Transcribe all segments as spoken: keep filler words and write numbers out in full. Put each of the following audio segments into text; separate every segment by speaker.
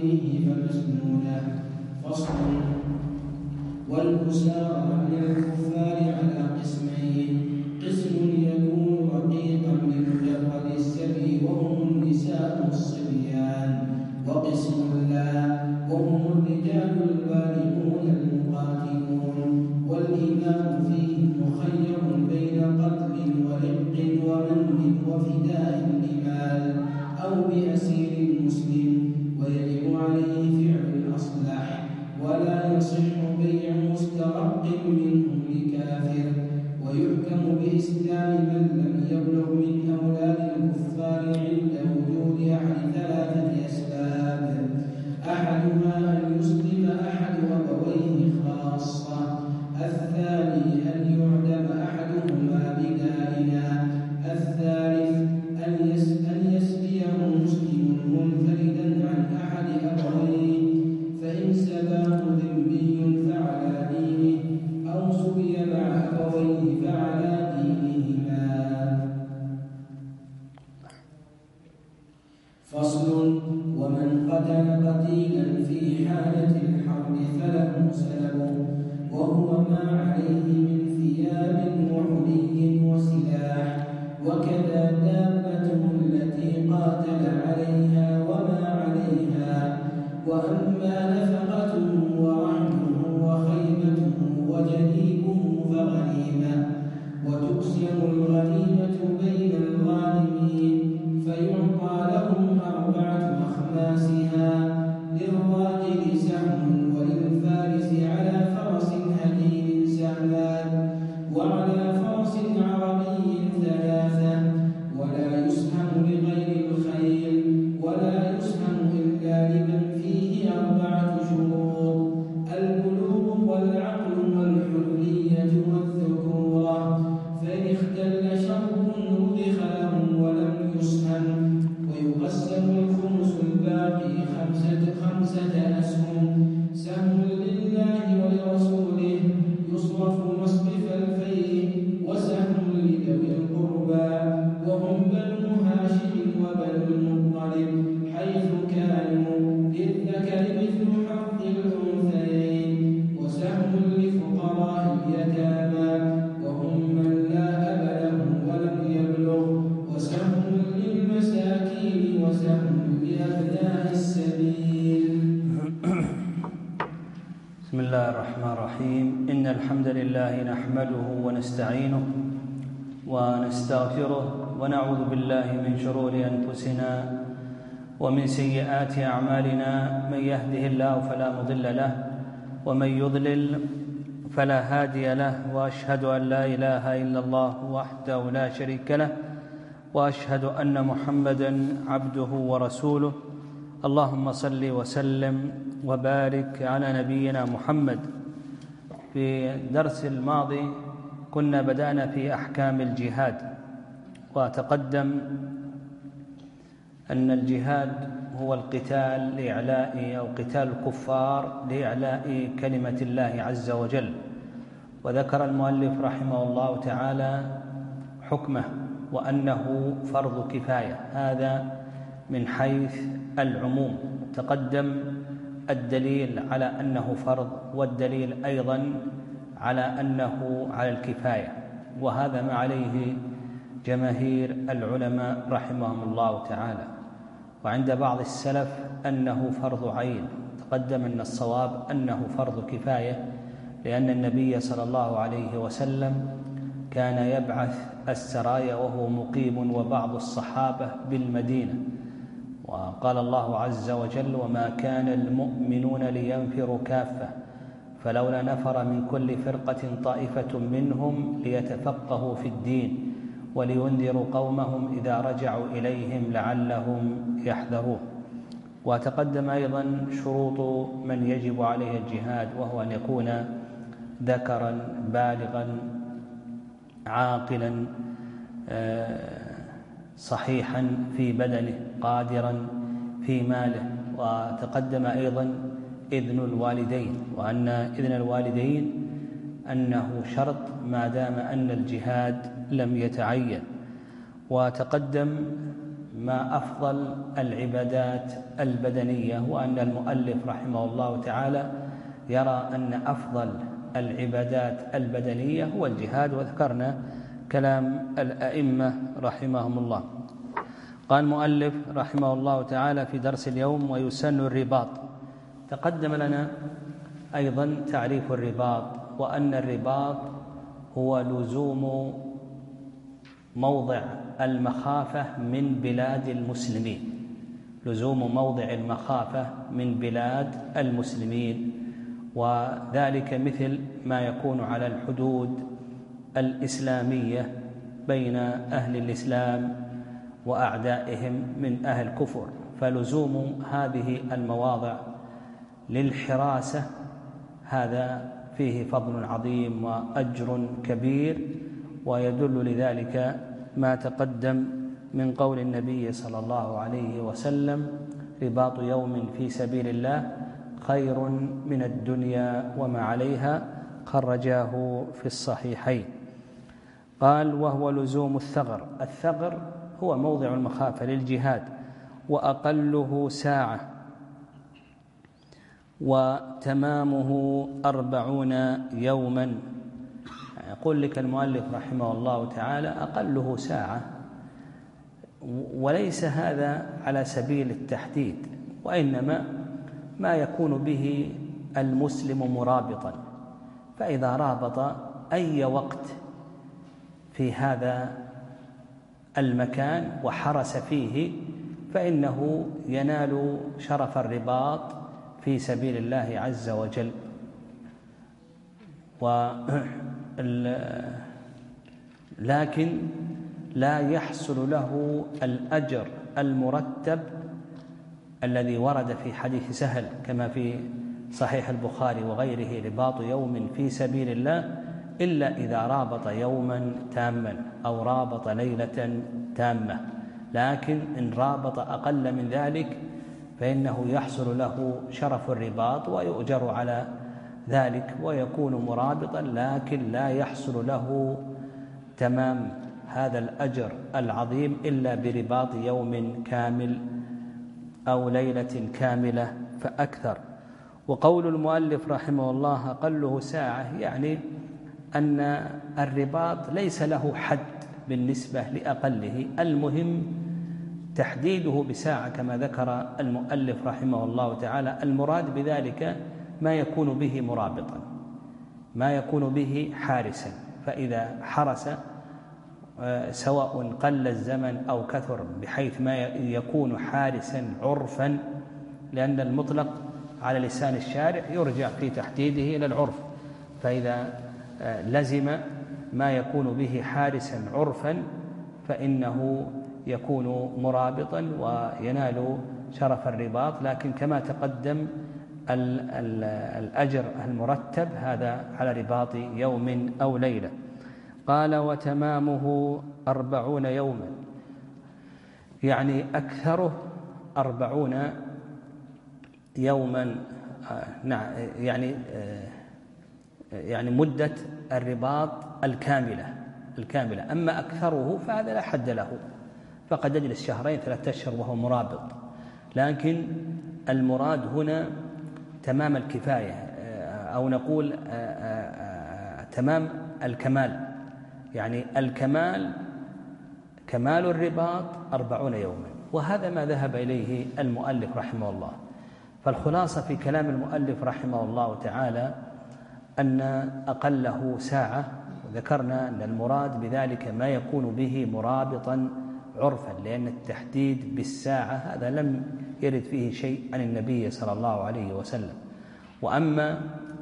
Speaker 1: دينه فمسنونه. فصل. والأسارى من الكفار على قسمين: قسم يكون رقيقا لمجرد السبي وهم النساء الصبيان، وقسم لا وهم الرجال البالغون المقاتلون، والإمام فيهم مخير بين قتل ورق ومن وفداء بمال أو بأسير مسلم، ويجب عليه فعل الأصلح، ولا يصح بيع مسترق منهم لكافر، ويحكم بإسلام من لم يبلغ من أولاد الكفار عند وجود أحد ثلاثة أسباب: أحدها أن يسلم أحد أبويه خاصة، الثاني أن يعدم أحدهما بدائنا، الثالث أن يسبيه مسلم منفردا عن أحد أبويه، فإن سباه ذمي فعلى دينه، أو سبي مع أبويه فعلى دينهما. فصل. ومن قتل قتيلا في حالة الحرب فله سلبه، وهو ما عليه من ثياب وحلي وسلاح، وكذا دابته التي قاتل عليها وما عليها، وأما نفقته ورحمه وخيمته وجنيبه فغنيمة، وتقسم الغنيمة بين الغانمين، فيعطى لهم أربعة أخماسها: للراجل سهم، وللفارس على فرس هديل سهمان، وعلى فرس عربي ثلاثة، ولا يسهم لغير الخيل، ولا يسهم إلا لمن فيه أربعة شروط: البلوغ والعقل والحرية والذكورة، فإن اختل شرط نضخ له ولم يسهم. ويقسم الخمس الباقي خمسة, خمسة أسهم: سهم لله ولرسوله يصرف مصرف الفيء، وسهم لذوي القربى وهم بنو هاشم وبنو المطلب حيث كانوا، للذكر مثل حظ الأنثيين، وسهم لفقراء اليتامى وهم من لا أب له ولم يبلغ، وسهم للمساكين، وسهم لأبناء السبيل.
Speaker 2: بسم الله الرحمن الرحيم. إن الحمد لله نحمده ونستعينه ونستغفره، ونعوذ بالله من شرور أنفسنا ومن سيئات أعمالنا، من يهده الله فلا مضل له، ومن يضلل فلا هادي له، وأشهد أن لا إله إلا الله وحده لا شريك له، وأشهد أن محمدًا عبده ورسوله. اللهم صل وسلم وبارك على نبينا محمد. في الدرس الماضي كنا بدأنا في أحكام الجهاد، وتقدم أن الجهاد هو القتال لإعلاء أو قتال الكفار لإعلاء كلمة الله عز وجل. وذكر المؤلف رحمه الله تعالى حكمه، وأنه فرض كفاية، هذا من حيث العموم. تقدم الدليل على أنه فرض، والدليل أيضا على أنه على الكفاية، وهذا ما عليه جماهير العلماء رحمهم الله تعالى. وعند بعض السلف أنه فرض عين. تقدم أن الصواب أنه فرض كفاية، لأن النبي صلى الله عليه وسلم كان يبعث السرايا وهو مقيم وبعض الصحابة بالمدينة، وقال الله عز وجل: وما كان المؤمنون لينفروا كافة فلولا نفر من كل فرقة طائفة منهم ليتفقهوا في الدين ولينذروا قومهم إذا رجعوا إليهم لعلهم يحذرون. وتقدم أيضا شروط من يجب عليه الجهاد، وهو أن يكون ذكرا بالغا عاقلا صحيحا في بدنه قادرا في ماله. وتقدم أيضا إذن الوالدين، وأن إذن الوالدين أنه شرط ما دام أن الجهاد لم يتعين. وتقدم ما أفضل العبادات البدنية، وأن المؤلف رحمه الله تعالى يرى أن أفضل العبادات البدنية هو الجهاد، وذكرنا كلام الأئمة رحمهم الله. قال المؤلف رحمه الله تعالى في درس اليوم: ويسن الرباط. تقدم لنا أيضا تعريف الرباط، وأن الرباط هو لزوم موضع المخافة من بلاد المسلمين، لزوم موضع المخافة من بلاد المسلمين، وذلك مثل ما يكون على الحدود الإسلامية بين أهل الإسلام وأعدائهم من أهل الكفر، فلزوم هذه المواضع للحراسة هذا فيه فضل عظيم وأجر كبير، ويدل لذلك ما تقدم من قول النبي صلى الله عليه وسلم: رباط يوم في سبيل الله خير من الدنيا وما عليها، خرجاه في الصحيحين. قال: وهو لزوم الثغر. الثغر هو موضع المخافة للجهاد، وأقله ساعة، وتمامه أربعون يوما. يقول لك المؤلف رحمه الله تعالى أقله ساعة، وليس هذا على سبيل التحديد، وإنما ما يكون به المسلم مرابطا، فإذا رابط أي وقت في هذا المكان وحرس فيه فإنه ينال شرف الرباط في سبيل الله عز وجل. لكن لا يحصل له الأجر المرتب الذي ورد في حديث سهل كما في صحيح البخاري وغيره: رباط يوم في سبيل الله إلا إذا رابط يوما تاما أو رابط ليلة تامة، لكن إن رابط أقل من ذلك فإنه يحصل له شرف الرباط ويؤجر على ذلك ويكون مرابطا، لكن لا يحصل له تمام هذا الأجر العظيم إلا برباط يوم كامل أو ليلة كاملة فأكثر. وقول المؤلف رحمه الله أقله ساعة، يعني أن الرباط ليس له حد بالنسبة لأقله، المهم تحديده بساعة كما ذكر المؤلف رحمه الله تعالى. المراد بذلك ما يكون به مرابطا، ما يكون به حارسا، فإذا حرس سواء قل الزمن أو كثر بحيث ما يكون حارسا عرفا، لأن المطلق على لسان الشارع يرجع في تحديده إلى العرف، فإذا لزم ما يكون به حارسا عرفا فإنه يكون مرابطا وينال شرف الرباط، لكن كما تقدم الأجر المرتب هذا على رباط يوم أو ليلة. قال: وتمامه أربعون يوما، يعني أكثره أربعون يوما، يعني يعني مدة الرباط الكاملة الكاملة أما أكثره فهذا لا حد له، فقد يجلس شهرين ثلاثة أشهر وهو مرابط، لكن المراد هنا تمام الكفاية، أو نقول تمام الكمال، يعني الكمال كمال الرباط أربعون يوما، وهذا ما ذهب إليه المؤلف رحمه الله. فالخلاصة في كلام المؤلف رحمه الله تعالى أن أقله ساعة، وذكرنا أن المراد بذلك ما يكون به مرابطا عرفا، لأن التحديد بالساعة هذا لم يرد فيه شيء عن النبي صلى الله عليه وسلم. وأما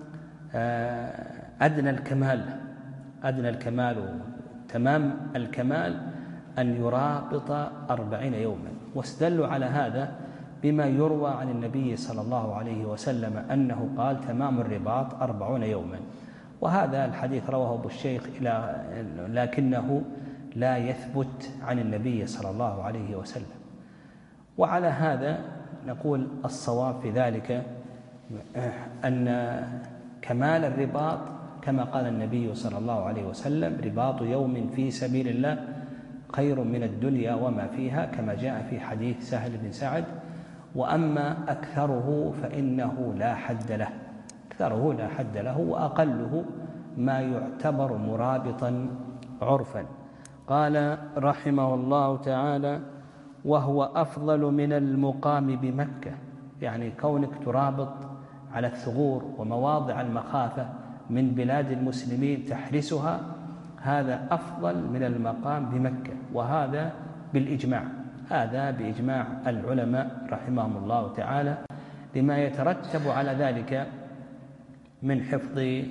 Speaker 2: أدنى الكمال أدنى الكمال تمام الكمال أن يرابط أربعين يوما، واستدلوا على هذا بما يروى عن النبي صلى الله عليه وسلم أنه قال: تمام الرباط أربعون يوما، وهذا الحديث رواه أبو الشيخ إلى لكنه لا يثبت عن النبي صلى الله عليه وسلم. وعلى هذا نقول الصواب في ذلك أن كمال الرباط كما قال النبي صلى الله عليه وسلم: رباط يوم في سبيل الله خير من الدنيا وما فيها كما جاء في حديث سهل بن سعد، وأما أكثره فإنه لا حد له، أكثره لا حد له، وأقله ما يعتبر مرابطا عرفا. قال رحمه الله تعالى: وهو أفضل من المقام بمكة، يعني كونك ترابط على الثغور ومواضع المخافة من بلاد المسلمين تحرسها، هذا أفضل من المقام بمكة، وهذا بالإجماع، هذا بإجماع العلماء رحمهم الله تعالى، لما يترتب على ذلك من حفظ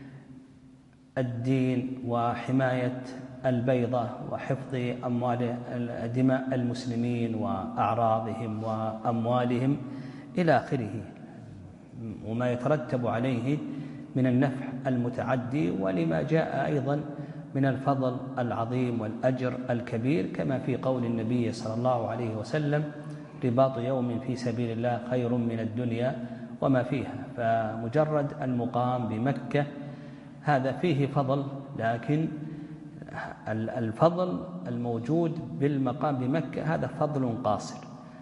Speaker 2: الدين وحماية البيضة وحفظ أموال دماء المسلمين وأعراضهم وأموالهم إلى آخره، وما يترتب عليه من النفع المتعدي، ولما جاء أيضا من الفضل العظيم والأجر الكبير، كما في قول النبي صلى الله عليه وسلم: رباط يوم في سبيل الله خير من الدنيا وما فيها. فمجرد المقام بمكة هذا فيه فضل، لكن الفضل الموجود بالمقام بمكة هذا فضل قاصر،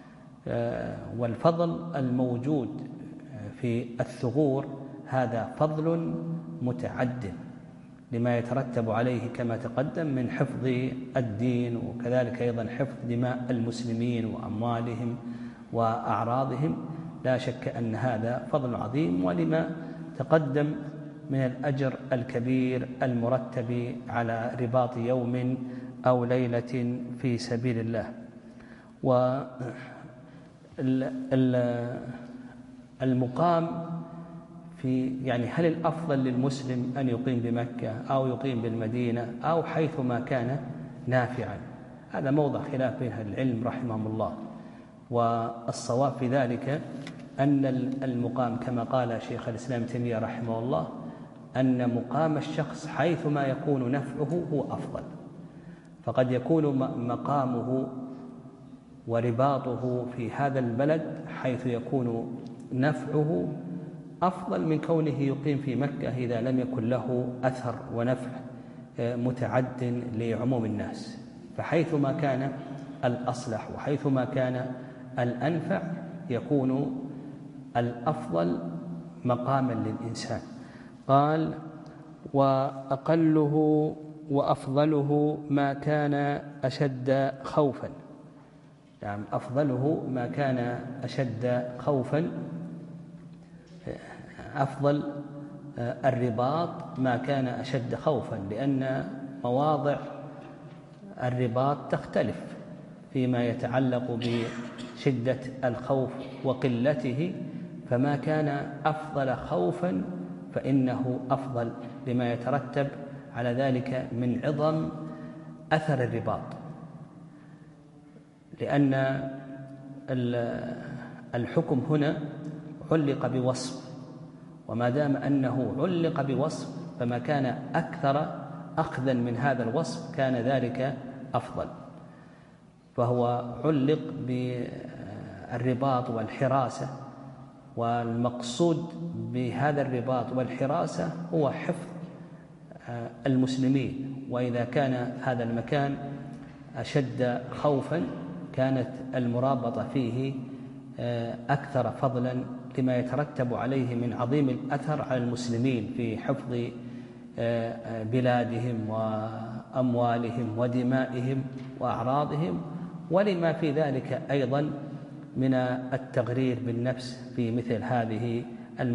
Speaker 2: والفضل الموجود في الثغور هذا فضل متعد لما يترتب عليه كما تقدم من حفظ الدين، وكذلك أيضا حفظ دماء المسلمين وأموالهم وأعراضهم. لا شك أن هذا فضل عظيم، ولما تقدم من الأجر الكبير المرتب على رباط يوم أو ليلة في سبيل الله. والمقام في يعني هل الأفضل للمسلم أن يقيم بمكة أو يقيم بالمدينة أو حيثما كان نافعا؟ هذا موضع خلاف بين أهل العلم رحمهم الله، والصواب في ذلك أن المقام كما قال شيخ الإسلام تيمية رحمه الله أن مقام الشخص حيثما يكون نفعه هو أفضل، فقد يكون مقامه ورباطه في هذا البلد حيث يكون نفعه أفضل من كونه يقيم في مكة إذا لم يكن له أثر ونفع متعد لعموم الناس. فحيثما كان الأصلح وحيثما كان الأنفع يكون الأفضل مقاما للإنسان. قال: وأقله وأفضله ما كان أشد خوفا، يعني أفضله ما كان أشد خوفا، أفضل الرباط ما كان أشد خوفا، لأن مواضع الرباط تختلف فيما يتعلق بشدة الخوف وقلته، فما كان أفضل خوفا فإنه أفضل لما يترتب على ذلك من عظم أثر الرباط، لأن الحكم هنا علق بوصف، وما دام أنه علق بوصف فما كان أكثر أخذا من هذا الوصف كان ذلك أفضل، فهو علق بالرباط والحراسة، والمقصود بهذا الرباط والحراسة هو حفظ المسلمين، وإذا كان هذا المكان أشد خوفا كانت المرابطة فيه أكثر فضلا لما يترتب عليه من عظيم الأثر على المسلمين في حفظ بلادهم وأموالهم ودمائهم وأعراضهم، ولما في ذلك أيضا من التغرير بالنفس في مثل هذه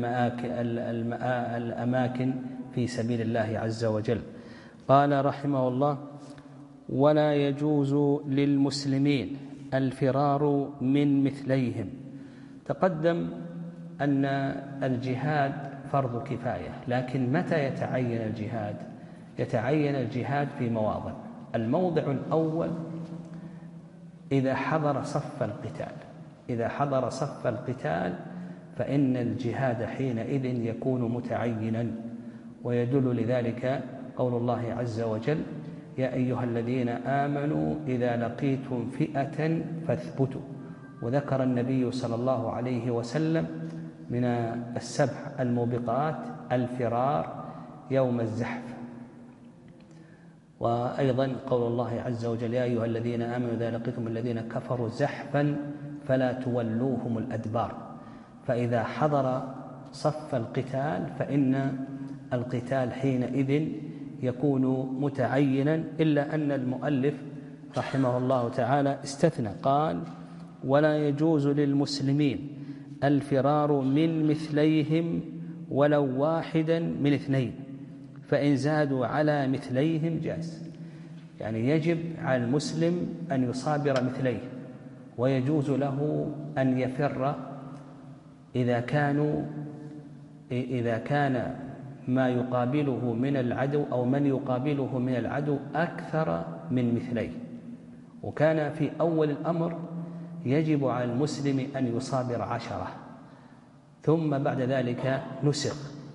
Speaker 2: الأماكن في سبيل الله عز وجل. قال رحمه الله: ولا يجوز للمسلمين الفرار من مثليهم. تقدم أن الجهاد فرض كفاية، لكن متى يتعين الجهاد؟ يتعين الجهاد في مواضع. الموضع الأول إذا حضر صف القتال، إذا حضر صف القتال فإن الجهاد حينئذ يكون متعينا، ويدل لذلك قول الله عز وجل: يا أيها الذين آمنوا إذا لقيتم فئة فاثبتوا. وذكر النبي صلى الله عليه وسلم من السبع الموبقات الفرار يوم الزحف. وأيضا قول الله عز وجل: يا أيها الذين آمنوا إذا لقيتم الذين كفروا زحفا فلا تولوهم الأدبار. فإذا حضر صف القتال فإن القتال حينئذ يكون متعينا، إلا أن المؤلف رحمه الله تعالى استثنى، قال: ولا يجوز للمسلمين الفرار من مثليهم ولو واحدا من اثنين، فإن زادوا على مثليهم جاز. يعني يجب على المسلم أن يصابر مثليه، ويجوز له أن يفر إذا كانوا إذا كان ما يقابله من العدو أو من يقابله من العدو أكثر من مثليه. وكان في أول الأمر يجب على المسلم أن يصابر عشرة، ثم بعد ذلك نسخ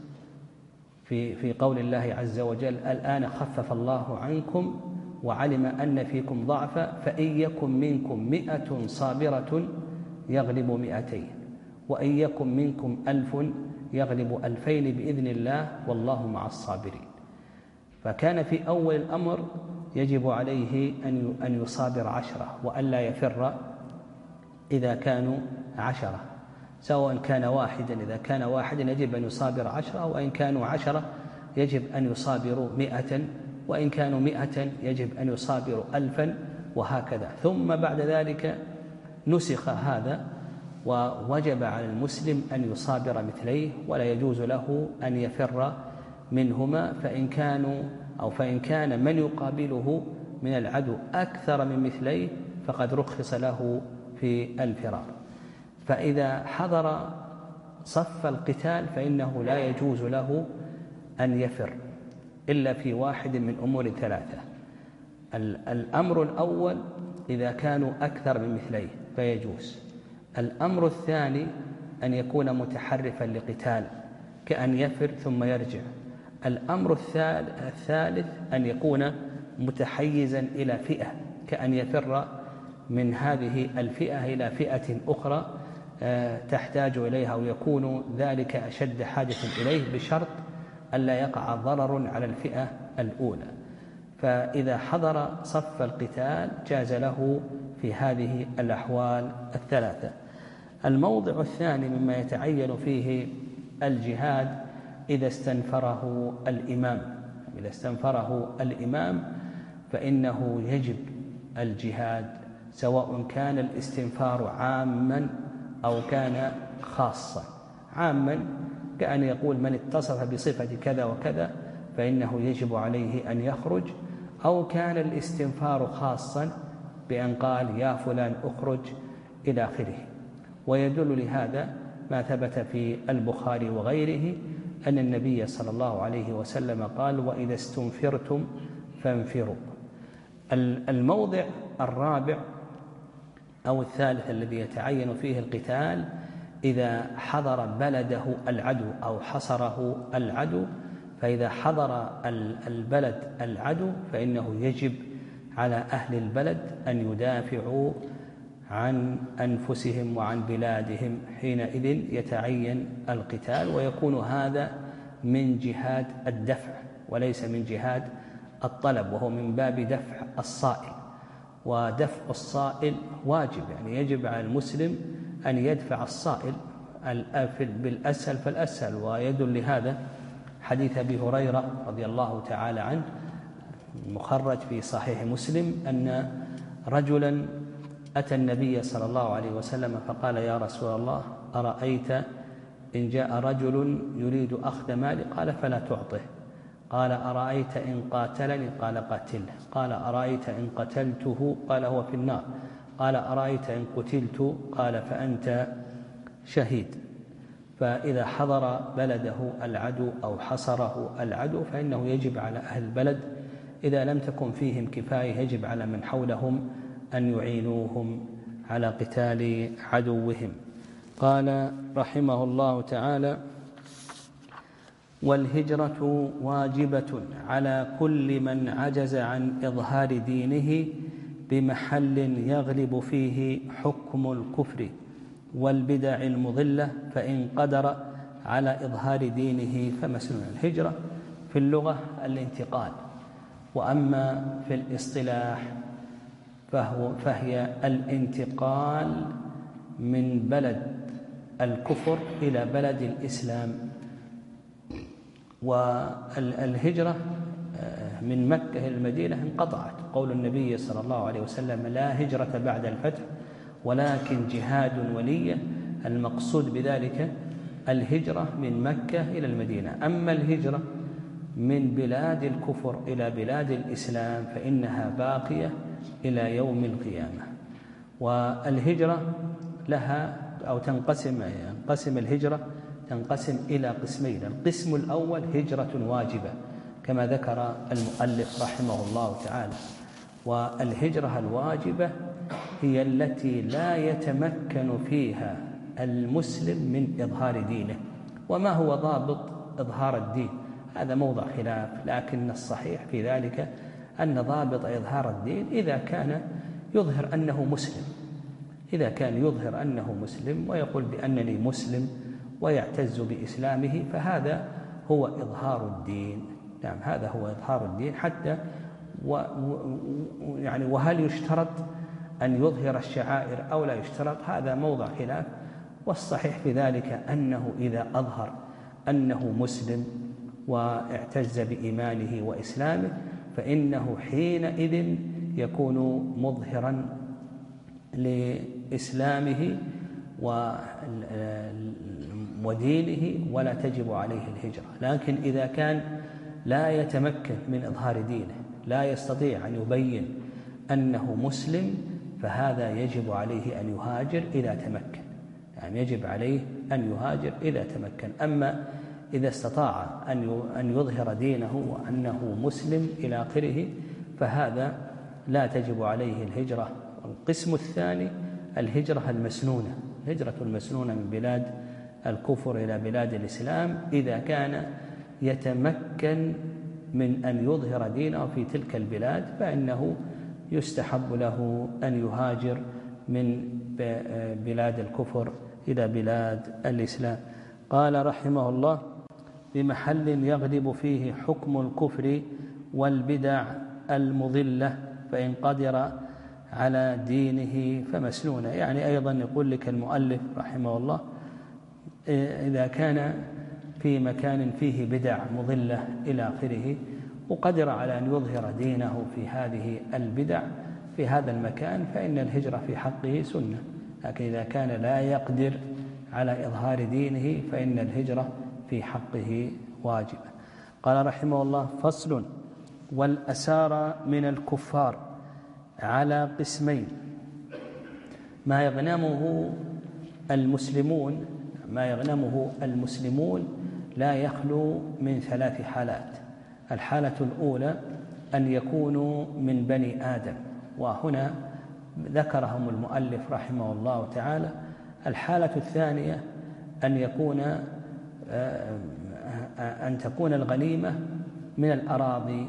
Speaker 2: في في قول الله عز وجل: الآن خفف الله عنكم وعلم أن فيكم ضعفا فإن يكن منكم مئة صابرة يغلب مئتين وإن يكن منكم ألف يغلب ألفين بإذن الله والله مع الصابرين. فكان في أول الأمر يجب عليه أن يصابر عشرة وألا يفر إذا كانوا عشرة، سواء كان واحدا. إذا كان واحدا يجب أن يصابر عشرة، وإن كانوا عشرة يجب أن يصابروا مئة، وإن كانوا مئة يجب أن يصابروا ألفا، وهكذا. ثم بعد ذلك نسخ هذا، ووجب على المسلم أن يصابر مثليه، ولا يجوز له أن يفر منهما. فإن كانوا أو فإن كان من يقابله من العدو أكثر من مثليه فقد رخص له في الفرار. فإذا حضر صف القتال فإنه لا يجوز له أن يفر إلا في واحد من أمور ثلاثة. الأمر الأول إذا كانوا أكثر من مثليه فيجوز. الأمر الثاني أن يكون متحرفا لقتال كأن يفر ثم يرجع. الأمر الثالث أن يكون متحيزا إلى فئة كأن يفر من هذه الفئة إلى فئة أخرى تحتاج إليها، ويكون ذلك أشد حاجة إليه بشرط ألا يقع ضرر على الفئة الأولى. فإذا حضر صف القتال جاز له في هذه الأحوال الثلاثة. الموضع الثاني مما يتعين فيه الجهاد إذا استنفره الإمام. إذا استنفره الإمام فإنه يجب الجهاد، سواء كان الاستنفار عاما أو كان خاصا. عاما كأن يقول: من اتصف بصفة كذا وكذا فإنه يجب عليه أن يخرج، أو كان الاستنفار خاصا بأن قال: يا فلان أخرج إلى آخره. ويدل لهذا ما ثبت في البخاري وغيره أن النبي صلى الله عليه وسلم قال: وإذا استنفرتم فانفروا. الموضع الرابع أو الثالث الذي يتعين فيه القتال إذا حضر بلده العدو أو حصره العدو. فإذا حضر البلد العدو فإنه يجب على أهل البلد أن يدافعوا عن أنفسهم وعن بلادهم، حينئذ يتعين القتال، ويكون هذا من جهاد الدفع وليس من جهاد الطلب، وهو من باب دفع الصائل. ودفع الصائل واجب، يعني يجب على المسلم أن يدفع الصائل بالأسهل فالأسهل. ويدل لهذا حديث أبي هريرة رضي الله تعالى عنه مخرج في صحيح مسلم أن رجلا أتى النبي صلى الله عليه وسلم فقال: يا رسول الله، أرأيت إن جاء رجل يريد أخذ مالي؟ قال: فلا تعطه. قال: أرأيت إن قاتلني؟ قال: قاتله. قال: أرأيت إن قتلته؟ قال: هو في النار. قال: أرأيت إن قتلت؟ قال: فأنت شهيد. فإذا حضر بلده العدو أو حصره العدو فإنه يجب على أهل البلد إذا لم تكن فيهم كفاية يجب على من حولهم أن يعينوهم على قتال عدوهم. قال رحمه الله تعالى: والهجرة واجبة على كل من عجز عن إظهار دينه بمحل يغلب فيه حكم الكفر والبدع المضلة، فإن قدر على إظهار دينه فمسنون. الهجرة في اللغة الانتقال، وأما في الاصطلاح فهو فهي الانتقال من بلد الكفر إلى بلد الإسلام. والهجرة من مكة إلى المدينة انقطعت، قول النبي صلى الله عليه وسلم: لا هجرة بعد الفتح ولكن جهاد ونية. المقصود بذلك الهجرة من مكة إلى المدينة. أما الهجرة من بلاد الكفر إلى بلاد الإسلام فإنها باقية إلى يوم القيامة. والهجرة لها أو تنقسم ينقسم الهجرة تنقسم إلى قسمين. القسم الأول هجرة واجبة كما ذكر المؤلف رحمه الله تعالى، والهجرة الواجبة هي التي لا يتمكن فيها المسلم من إظهار دينه. وما هو ضابط إظهار الدين؟ هذا موضع خلاف، لكن الصحيح في ذلك أن ضابط إظهار الدين إذا كان يظهر أنه مسلم، إذا كان يظهر أنه مسلم ويقول بأنني مسلم ويعتز بإسلامه، فهذا هو إظهار الدين. نعم، هذا هو إظهار الدين. حتى و يعني وهل يشترط أن يظهر الشعائر أو لا يشترط؟ هذا موضع خلاف، والصحيح في ذلك أنه إذا أظهر أنه مسلم واعتز بإيمانه وإسلامه فإنه حينئذ يكون مظهرا لإسلامه ودينه ولا تجب عليه الهجرة. لكن إذا كان لا يتمكن من إظهار دينه، لا يستطيع أن يبين أنه مسلم، فهذا يجب عليه أن يهاجر إذا تمكن، يعني يجب عليه أن يهاجر إذا تمكن. أما إذا استطاع أن يظهر دينه وأنه مسلم إلى آخره فهذا لا تجب عليه الهجرة. القسم الثاني الهجرة المسنونة، الهجرة المسنونة من بلاد الكفر إلى بلاد الإسلام إذا كان يتمكن من أن يظهر دينه في تلك البلاد فإنه يستحب له أن يهاجر من بلاد الكفر إلى بلاد الإسلام. قال رحمه الله: بمحل يغلب فيه حكم الكفر والبدع المضلة فإن قدر على دينه فمسنونة. يعني أيضا يقول لك المؤلف رحمه الله إذا كان في مكان فيه بدع مضلة إلى آخره وقدر على أن يظهر دينه في هذه البدع في هذا المكان فإن الهجرة في حقه سنة. لكن إذا كان لا يقدر على إظهار دينه فإن الهجرة في حقه واجبة. قال رحمه الله: فصل: والأسارى من الكفار على قسمين. ما يغنمه المسلمون ما يغنمه المسلمون لا يخلو من ثلاث حالات. الحالة الأولى أن يكونوا من بني آدم، وهنا ذكرهم المؤلف رحمه الله تعالى. الحالة الثانية أن يكون أن تكون الغنيمة من الأراضي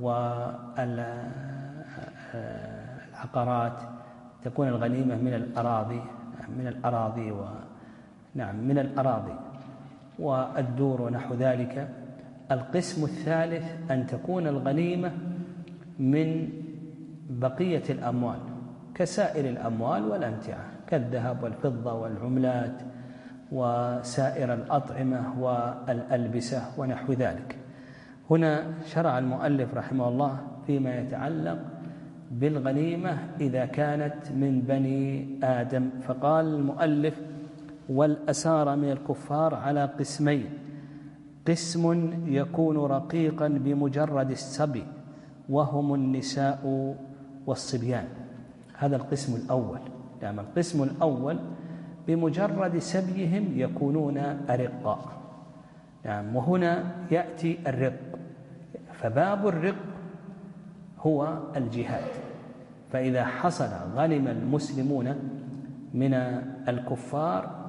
Speaker 2: والعقارات، تكون الغنيمة من الأراضي من الأراضي و نعم من الأراضي والدور ونحو ذلك. القسم الثالث أن تكون الغنيمة من بقية الأموال كسائر الأموال والأمتعة كالذهب والفضة والعملات وسائر الأطعمة والألبسة ونحو ذلك. هنا شرع المؤلف رحمه الله فيما يتعلق بالغنيمة إذا كانت من بني آدم، فقال المؤلف: والأسارى من الكفار على قسمين: قسم يكون رقيقا بمجرد السبي وهم النساء والصبيان. هذا القسم الأول. يعني القسم الأول بمجرد سبيهم يكونون أرقاء. يعني وهنا يأتي الرق، فباب الرق هو الجهاد. فإذا حصل غنم المسلمون من الكفار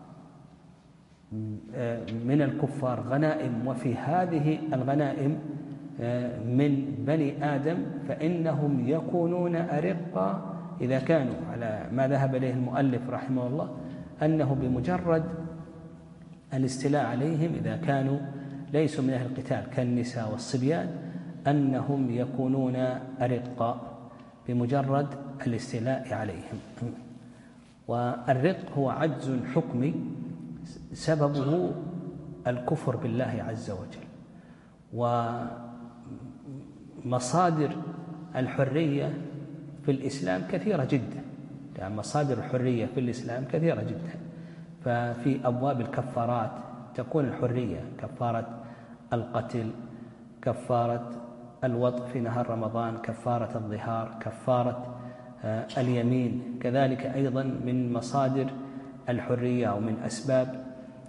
Speaker 2: من الكفار غنائم، وفي هذه الغنائم من بني آدم، فإنهم يكونون أرقا إذا كانوا على ما ذهب إليه المؤلف رحمه الله، أنه بمجرد الاستيلاء عليهم إذا كانوا ليسوا من أهل القتال كالنساء والصبيان، أنهم يكونون أرقاء بمجرد الاستيلاء عليهم. والرق هو عجز حكمي سببه الكفر بالله عز وجل. ومصادر الحرية في الإسلام كثيرة جدا، يعني مصادر الحرية في الإسلام كثيرة جدا. ففي أبواب الكفارات تكون الحرية، كفارة القتل، كفارة الوطء في نهار رمضان، كفارة الظهار، كفارة اليمين. كذلك أيضا من مصادر الحرية أو من أسباب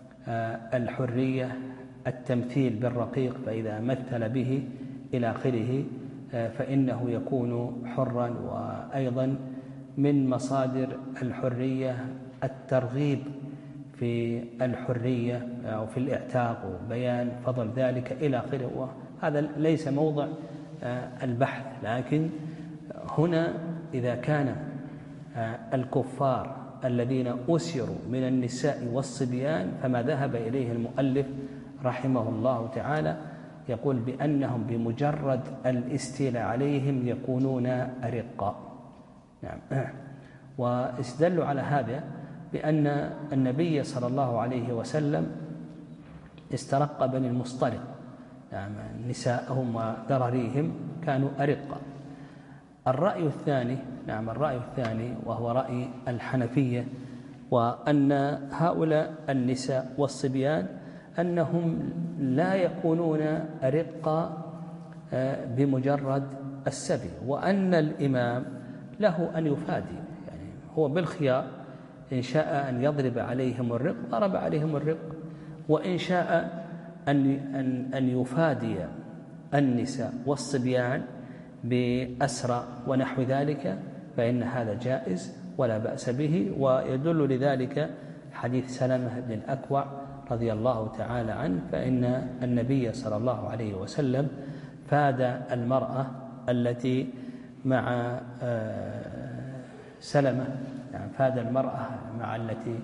Speaker 2: الحرية التمثيل بالرقيق، فإذا مثل به إلى آخره فإنه يكون حرا. وأيضا من مصادر الحرية الترغيب في الحرية أو في الاعتاق وبيان فضل ذلك إلى آخره. وهذا ليس موضع البحث، لكن هنا إذا كان الكفار الذين أسروا من النساء والصبيان فما ذهب إليه المؤلف رحمه الله تعالى يقول بأنهم بمجرد الاستيلاء عليهم يكونون أرقاء. نعم. واستدلوا على هذا بأن النبي صلى الله عليه وسلم استرق بني المصطلق، نعم، نساءهم وذراريهم كانوا أرقاء. الرأي الثاني، نعم الرأي الثاني وهو رأي الحنفية، وأن هؤلاء النساء والصبيان أنهم لا يكونون أرقاء بمجرد السبي، وأن الإمام له أن يفادي، يعني هو بالخيار، إن شاء أن يضرب عليهم الرق ضرب عليهم الرق، وإن شاء أن أن أن يفادي النساء والصبيان بأسرى ونحو ذلك فإن هذا جائز ولا بأس به. ويدل لذلك حديث سلمة بن الأكوع رضي الله تعالى عنه، فإن النبي صلى الله عليه وسلم فاد المرأة التي مع سلمة، يعني فاد المرأة مع التي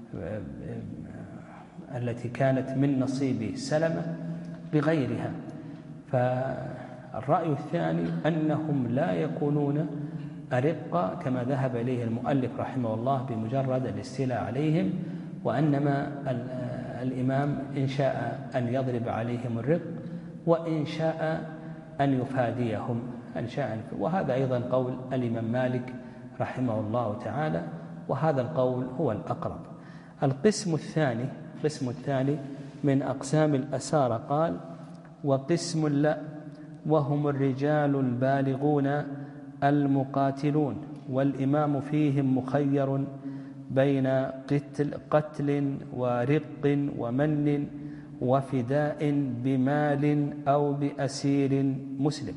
Speaker 2: التي كانت من نصيب سلمة بغيرها. فالرأي الثاني أنهم لا يكونون أرقاء كما ذهب إليه المؤلف رحمه الله بمجرد الاستيلاء عليهم، وأنما الإمام إن شاء أن يضرب عليهم الرق وإن شاء أن يفاديهم إن شاء. وهذا أيضا قول الإمام مالك رحمه الله تعالى، وهذا القول هو الأقرب. القسم الثاني القسم الثاني من أقسام الأسارة قال: وقسم لا، وهم الرجال البالغون المقاتلون، والإمام فيهم مخير بين قتل, قتل ورق ومن وفداء بمال أو بأسير مسلم.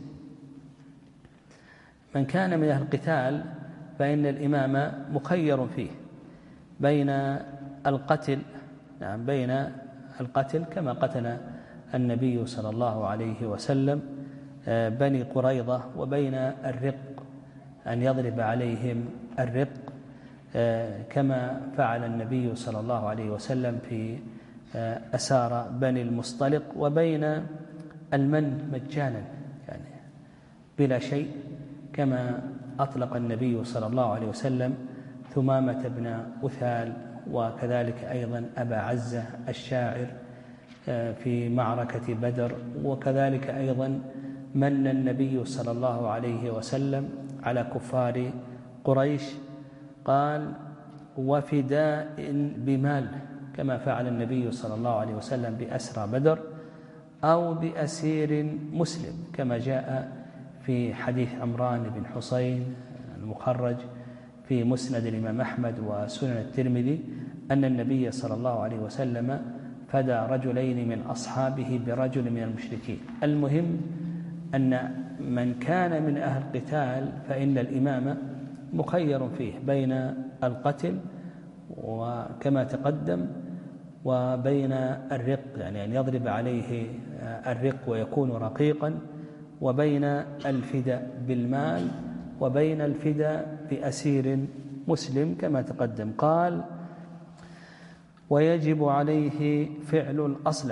Speaker 2: من كان من أهل القتال فإن الإمام مخير فيه بين القتل، نعم بين القتل كما قتل النبي صلى الله عليه وسلم بني قريظة، وبين الرق أن يضرب عليهم الرق كما فعل النبي صلى الله عليه وسلم في أسار بني المصطلق، وبين المن مجانا يعني بلا شيء كما أطلق النبي صلى الله عليه وسلم ثمامة بن أثال، وكذلك أيضا أبا عزة الشاعر في معركة بدر، وكذلك أيضا من النبي صلى الله عليه وسلم على كفار قريش قال: وفداء بمال كما فعل النبي صلى الله عليه وسلم بأسرى بدر، أو بأسير مسلم كما جاء في حديث عمران بن حسين المخرج في مسند الإمام أحمد وسنن الترمذي أن النبي صلى الله عليه وسلم فدى رجلين من أصحابه برجل من المشركين. المهم أن من كان من أهل القتال فإن الإمام مخير فيه بين القتل وكما تقدم وبين الرق، يعني أن يضرب عليه الرق ويكون رقيقا، وبين الفداء بالمال، وبين الفداء بأسير مسلم كما تقدم. قال: ويجب عليه فعل الأصلح،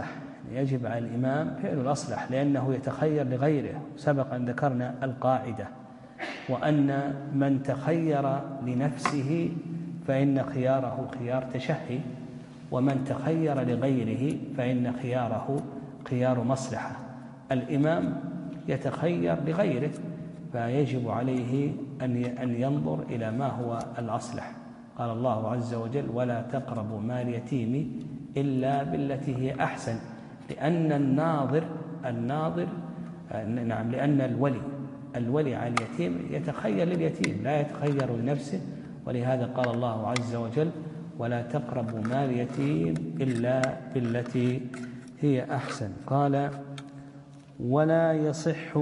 Speaker 2: يجب على الإمام فعل الأصلح، لأنه يتخير لغيره. سبق أن ذكرنا القاعدة، وأن من تخير لنفسه فإن خياره خيار تشهي، ومن تخير لغيره فإن خياره خيار مصلحة. الإمام يتخير لغيره، فيجب عليه أن ينظر إلى ما هو الأصلح. قال الله عز وجل: ولا تقربوا مال اليتيم إلا بالتي هي أحسن، لأن الناظر الناظر نعم لأن الولي الولي على اليتيم يتخير لليتيم لا يتخير لنفسه، ولهذا قال الله عز وجل: ولا تقربوا مال اليتيم إلا بالتي هي أحسن. قال: ولا يصح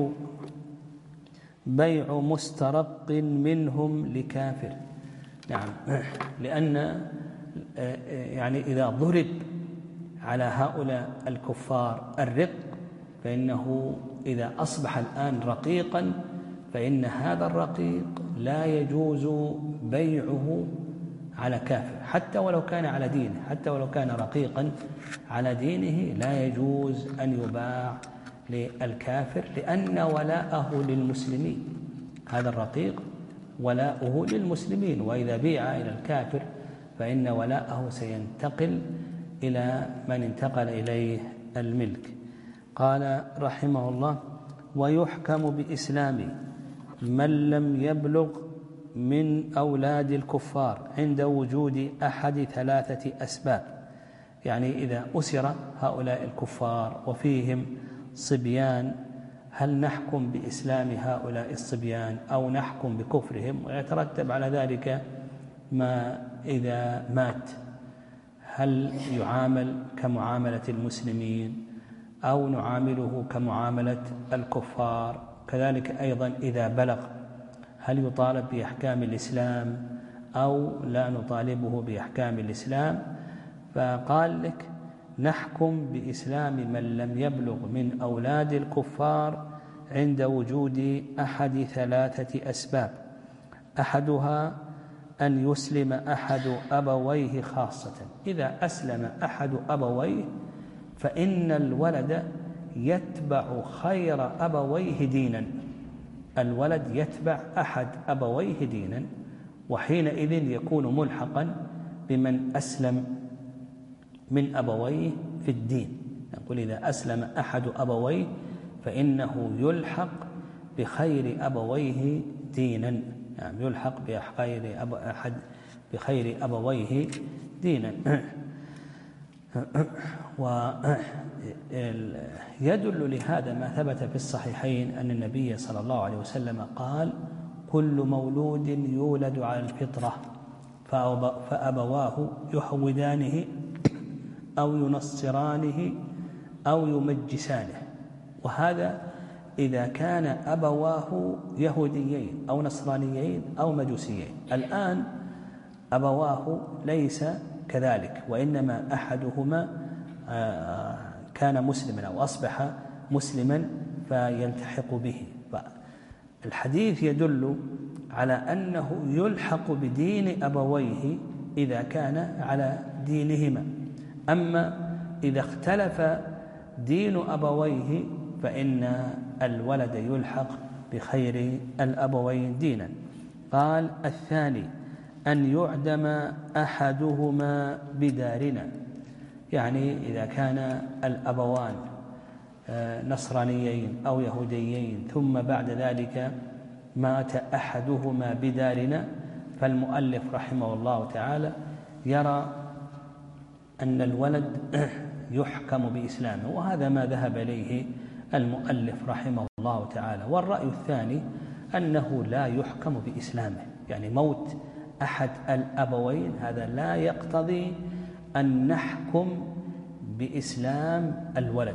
Speaker 2: بيع مسترق منهم لكافر. نعم، لأن يعني إذا ضرب على هؤلاء الكفار الرق، فإنه إذا أصبح الآن رقيقا فإن هذا الرقيق لا يجوز بيعه على كافر، حتى ولو كان على دينه، حتى ولو كان رقيقا على دينه لا يجوز أن يباع للكافر، لأن ولاءه للمسلمين. هذا الرقيق ولاؤه للمسلمين، وإذا بيع إلى الكافر فإن ولاءه سينتقل إلى من انتقل إليه الملك. قال رحمه الله: ويحكم بإسلام من لم يبلغ من أولاد الكفار عند وجود أحد ثلاثة أسباب. يعني إذا أسر هؤلاء الكفار وفيهم صبيان، هل نحكم بإسلام هؤلاء الصبيان أو نحكم بكفرهم؟ ويترتب على ذلك ما إذا مات، هل يعامل كمعاملة المسلمين أو نعامله كمعاملة الكفار؟ كذلك أيضا إذا بلغ، هل يطالب بأحكام الإسلام أو لا نطالبه بأحكام الإسلام؟ فقال لك: نحكم بإسلام من لم يبلغ من أولاد الكفار عند وجود أحد ثلاثة أسباب. أحدها أن يسلم أحد أبويه خاصة. إذا أسلم أحد أبويه فإن الولد يتبع خير أبويه دينا، الولد يتبع أحد أبويه دينا، وحينئذ يكون ملحقا بمن أسلم من أبويه في الدين. نقول إذا أسلم أحد أبويه فإنه يلحق بخير أبويه دينا، يعني يلحق بخير أب أحد بخير أبويه دينا. ويدل لهذا ما ثبت في الصحيحين أن النبي صلى الله عليه وسلم قال: كل مولود يولد على الفطرة فأبواه يحودانه أو ينصرانه أو يمجسانه. وهذا إذا كان أبواه يهوديين أو نصرانيين أو مجوسيين. الآن أبواه ليس كذلك، وإنما أحدهما كان مسلما أو أصبح مسلما فيلتحق به. الحديث يدل على أنه يلحق بدين أبويه إذا كان على دينهما. أما إذا اختلف دين أبويه فإن الولد يلحق بخير الأبوين دينا. قال: الثاني أن يعدم أحدهما بدارنا. يعني إذا كان الأبوان نصرانيين أو يهوديين ثم بعد ذلك مات أحدهما بدارنا، فالمؤلف رحمه الله تعالى يرى أن الولد يحكم بإسلامه، وهذا ما ذهب إليه المؤلف رحمه الله تعالى. والرأي الثاني أنه لا يحكم بإسلامه، يعني موت أحد الأبوين هذا لا يقتضي أن نحكم بإسلام الولد.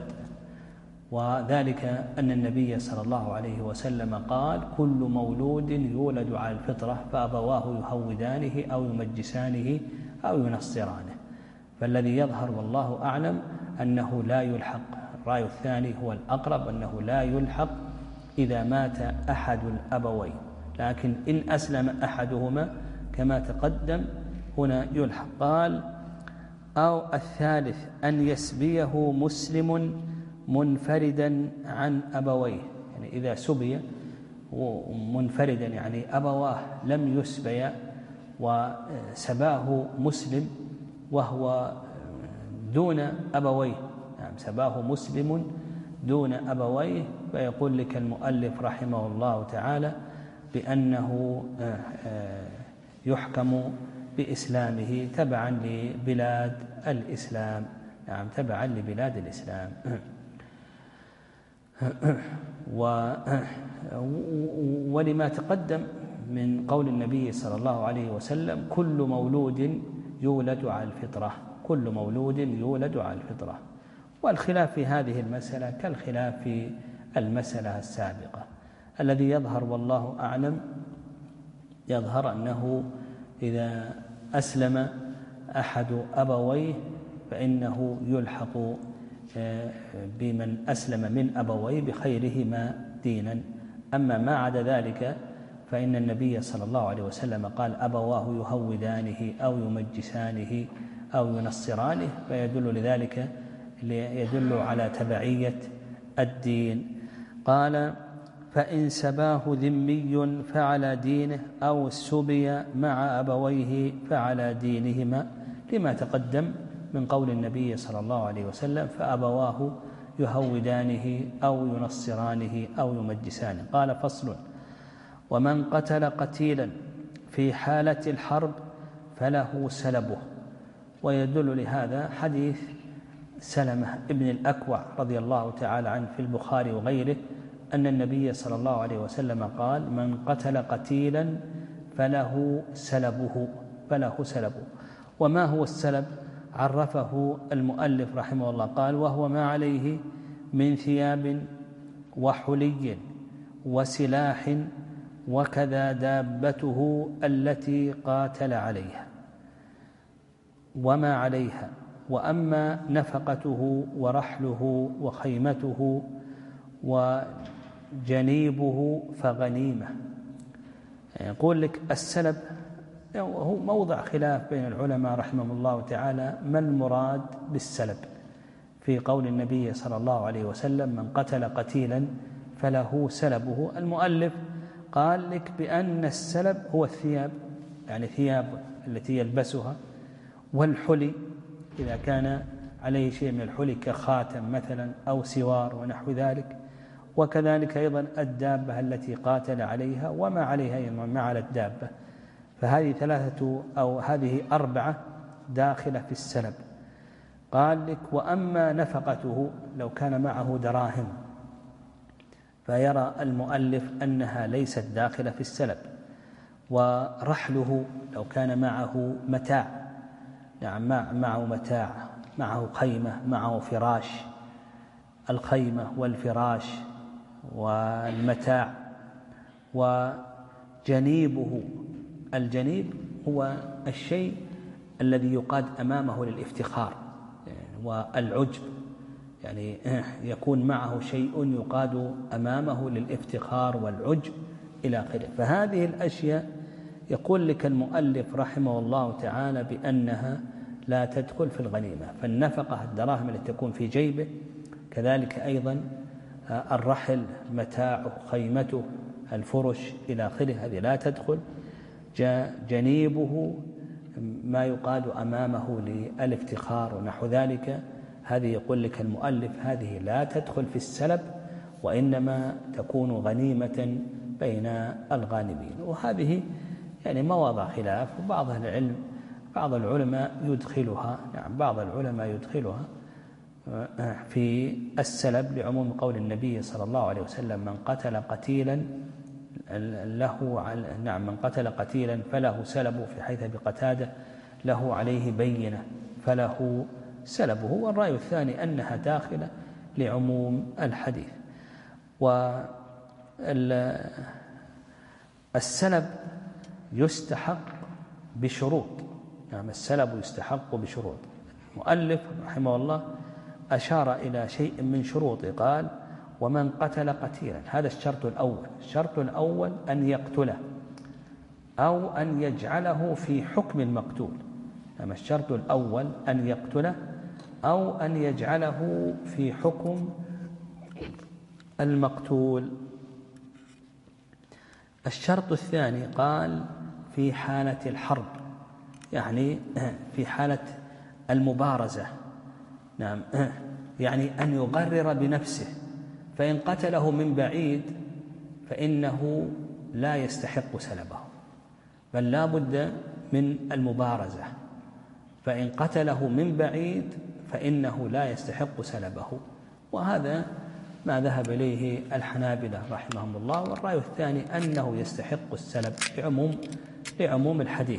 Speaker 2: وذلك أن النبي صلى الله عليه وسلم قال: كل مولود يولد على الفطرة فأبواه يهودانه أو يمجسانه أو ينصرانه. فالذي يظهر والله أعلم أنه لا يلحق. الرأي الثاني هو الأقرب، أنه لا يلحق إذا مات أحد الأبوين، لكن إن أسلم أحدهما كما تقدم هنا يلحق. قال: أو الثالث أن يسبيه مسلم منفردا عن أبويه، يعني إذا سبي منفردا يعني أبواه لم يسبيا وسباه مسلم وهو دون أبويه، يعني سباه مسلم دون أبويه، فيقول لك المؤلف رحمه الله تعالى بأنه يحكم بإسلامه تبعا لبلاد الإسلام. نعم تبعا لبلاد الإسلام. ولما تقدم من قول النبي صلى الله عليه وسلم كل مولود يولد على الفطرة، كل مولود يولد على الفطرة. والخلاف في هذه المسألة كالخلاف في المسألة السابقة. الذي يظهر والله أعلم يظهر أنه إذا أسلم أحد أبويه فإنه يلحق بمن أسلم من أبويه بخيرهما دينا. أما ما عدا ذلك فإن النبي صلى الله عليه وسلم قال أبواه يهودانه أو يمجسانه أو ينصرانه، فيدل لذلك يدل على تبعية الدين. قال فإن سباه ذمي فعلى دينه أو سبي مع أبويه فعلى دينهما، لما تقدم من قول النبي صلى الله عليه وسلم فأبواه يهودانه أو ينصرانه أو يمجسانه. قال فصل: ومن قتل قتيلا في حالة الحرب فله سلبه. ويدل لهذا حديث سلمة ابن الأكوع رضي الله تعالى عنه في البخاري وغيره أن النبي صلى الله عليه وسلم قال: من قتل قتيلا فله سلبه، فله سلبه. وما هو السلب؟ عرفه المؤلف رحمه الله قال: وهو ما عليه من ثياب وحلي وسلاح وكذا دابته التي قاتل عليها وما عليها، وأما نفقته ورحله وخيمته وجنيبه فغنيمة. يقول لك السلب هو موضع خلاف بين العلماء رحمهم الله تعالى ما المراد بالسلب في قول النبي صلى الله عليه وسلم: من قتل قتيلا فله سلبه. المؤلف قال لك بأن السلب هو الثياب، يعني ثياب التي يلبسها، والحلي إذا كان عليه شيء من الحلي كخاتم مثلا أو سوار ونحو ذلك، وكذلك أيضا الدابة التي قاتل عليها وما عليها ما على الدابة. فهذه ثلاثة أو هذه أربعة داخلة في السلب. قال لك وأما نفقته لو كان معه دراهم فيرى المؤلف أنها ليست داخلة في السلب. ورحله لو كان معه متاع، يعني معه متاع، معه خيمة، معه فراش، الخيمة والفراش والمتاع. وجنيبه، الجنيب هو الشيء الذي يقاد أمامه للافتخار والعجب، يعني يكون معه شيء يقاد أمامه للافتخار والعجب إلى آخره. فهذه الأشياء يقول لك المؤلف رحمه الله تعالى بأنها لا تدخل في الغنيمة. فالنفقة الدراهم التي تكون في جيبه، كذلك أيضا الرحل متاعه، خيمته، الفرش إلى آخره، هذه لا تدخل. جنيبه ما يقاد أمامه للافتخار ونحو ذلك، هذه يقول لك المؤلف هذه لا تدخل في السلب، وإنما تكون غنيمة بين الغانمين. وهذه يعني مواضع خلاف، وبعض العلم بعض العلماء يدخلها، يعني بعض العلماء يدخلها في السلب لعموم قول النبي صلى الله عليه وسلم: من قتل قتيلا له، نعم من قتل قتيلا فله سلبه، في حيث بقتادة له عليه بينة فله سلبه. والرأي الثاني أنها داخلة لعموم الحديث. والسلب يستحق بشروط، نعم السلب يستحق بشروط. المؤلف رحمه الله أشار إلى شيء من شروطه، قال: ومن قتل قتيلا، هذا الشرط الأول. الشرط الأول أن يقتله أو أن يجعله في حكم المقتول، أما الشرط الأول أن يقتله أو أن يجعله في حكم المقتول. الشرط الثاني قال في حالة الحرب، يعني في حالة المبارزة، نعم، يعني أن يقرر بنفسه، فإن قتله من بعيد فإنه لا يستحق سلبه، بل لا بد من المبارزة، فإن قتله من بعيد فإنه لا يستحق سلبه. وهذا ما ذهب إليه الحنابلة رحمهم الله. والرأي الثاني أنه يستحق السلب لعموم لعموم الحديث.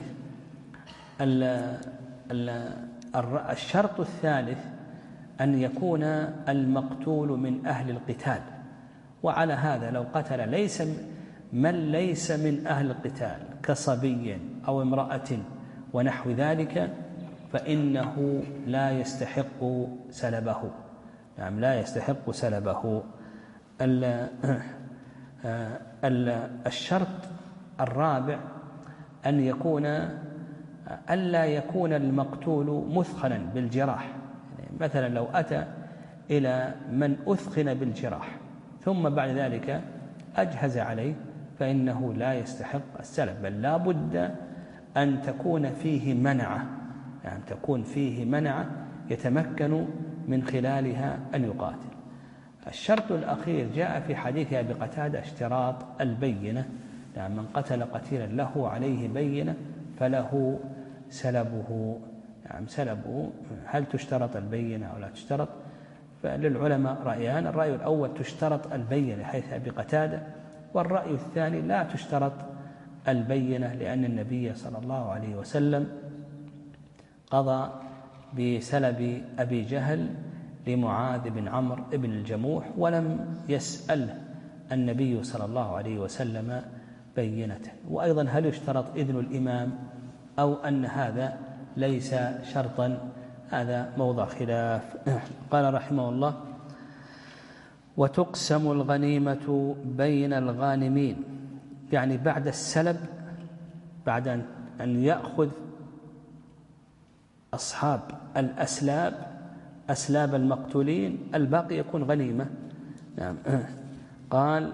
Speaker 2: الشرط الثالث أن يكون المقتول من أهل القتال، وعلى هذا لو قتل ليس من ليس من أهل القتال كصبي أو امرأة ونحو ذلك فإنه لا يستحق سلبه، نعم لا يستحق سلبه. الشرط الرابع أن يكون ألا يكون المقتول مثخنا بالجراح، يعني مثلا لو أتى إلى من أثخن بالجراح ثم بعد ذلك أجهز عليه فإنه لا يستحق السلب، بل لا بد أن تكون فيه منعة، يعني تكون فيه منعة يتمكن من خلالها أن يقاتل. الشرط الأخير جاء في حديث أبي قتادة اشتراط البينة، يعني من قتل قتيلا له عليه بينة فله سلبه، يعني سلبه. هل تشترط البينة أو لا تشترط؟ فللعلماء رأيان، الرأي الأول تشترط البينة حيث أبي قتادة، والرأي الثاني لا تشترط البينة، لأن النبي صلى الله عليه وسلم قضى بسلب أبي جهل لمعاذ بن عمرو بن الجموح ولم يسأل النبي صلى الله عليه وسلم بينته. وأيضا هل يشترط إذن الإمام أو أن هذا ليس شرطا؟ هذا موضع خلاف. قال رحمه الله: وتقسم الغنيمة بين الغانمين، يعني بعد السلب، بعد أن يأخذ أصحاب الأسلاب أسلاب المقتولين الباقي يكون غنيمة. نعم. قال: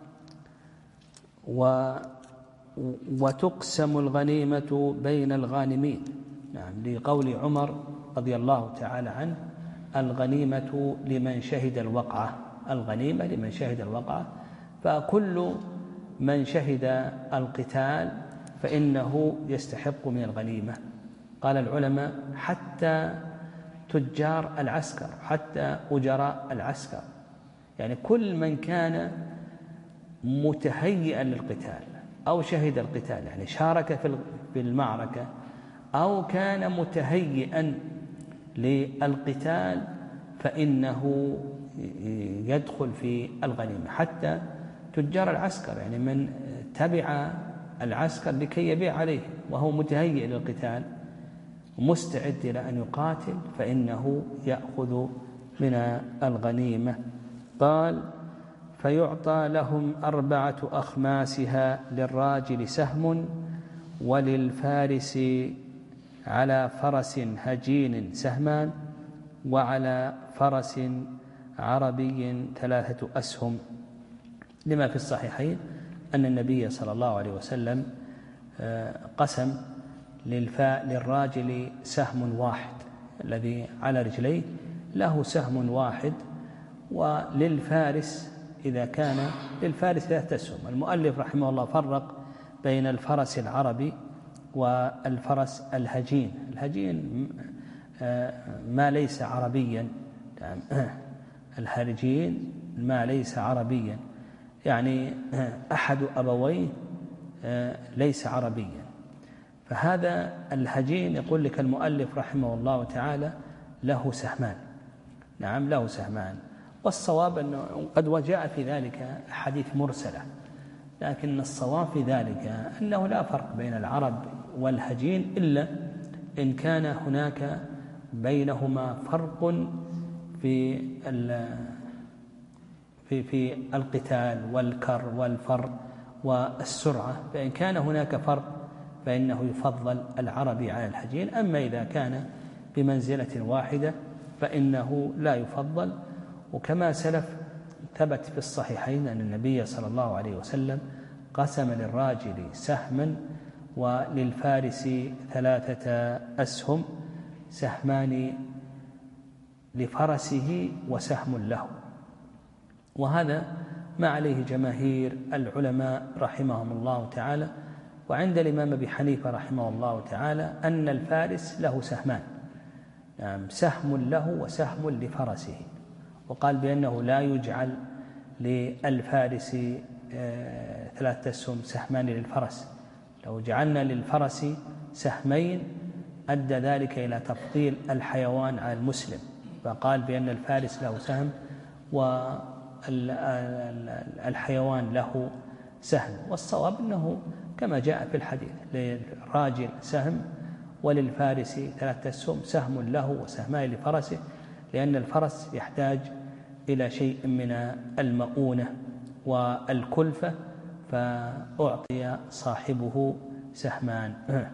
Speaker 2: و وتقسم الغنيمة بين الغانمين، نعم، لقول عمر رضي الله تعالى عنه: الغنيمة لمن شهد الوقعة، الغنيمة لمن شهد الوقعة، فكل من شهد القتال فإنه يستحق من الغنيمة. قال العلماء: حتى تجار العسكر، حتى أجراء العسكر، يعني كل من كان متهيئا للقتال أو شهد القتال، يعني شارك في المعركة أو كان متهيئا للقتال فإنه يدخل في الغنيمة. حتى تجار العسكر، يعني من تبع العسكر لكي يبيع عليه وهو متهيئ للقتال مستعد إلى أن يقاتل فإنه يأخذ من الغنيمة. قال: فيعطى لهم أربعة أخماسها، للراجل سهم، وللفارس على فرس هجين سهمان، وعلى فرس عربي ثلاثة أسهم، لما في الصحيحين أن النبي صلى الله عليه وسلم قسم للفاء للراجل سهم واحد الذي على رجليه له سهم واحد، وللفارس إذا كان للفارس ثلاثة أسهم. المؤلف رحمه الله فرق بين الفرس العربي والفرس الهجين. الهجين ما ليس عربيا، الهجين ما ليس عربيا، يعني أحد أبويه ليس عربيا. فهذا الهجين يقول لك المؤلف رحمه الله تعالى له سهمان، نعم له سهمان. والصواب أنه قد وجاء في ذلك حديث مرسلة، لكن الصواب في ذلك أنه لا فرق بين العرب والهجين إلا إن كان هناك بينهما فرق في في في القتال والكر والفر والسرعة. فإن كان هناك فرق فإنه يفضل العربي على الهجين. أما إذا كان بمنزلة واحدة فإنه لا يفضل. وكما سلف ثبت في الصحيحين أن النبي صلى الله عليه وسلم قسم للراجل سهما وللفارس ثلاثة أسهم، سهمان لفرسه وسهم له. وهذا ما عليه جماهير العلماء رحمهم الله تعالى. وعند الإمام أبي حنيفة رحمه الله تعالى أن الفارس له سهمان، يعني سهم له وسهم لفرسه، وقال بأنه لا يجعل للفارس ثلاثة أسهم سهمان للفرس. لو جعلنا للفرس سهمين أدى ذلك إلى تفضيل الحيوان على المسلم، فقال بأن الفارس له سهم والحيوان له سهم. والصواب أنه كما جاء في الحديث للراجل سهم وللفارس ثلاثة أسهم، سهم له وسهمان لفرسه، لأن الفرس يحتاج إلى شيء من المؤونة والكلفة، فأعطي صاحبه سهمان.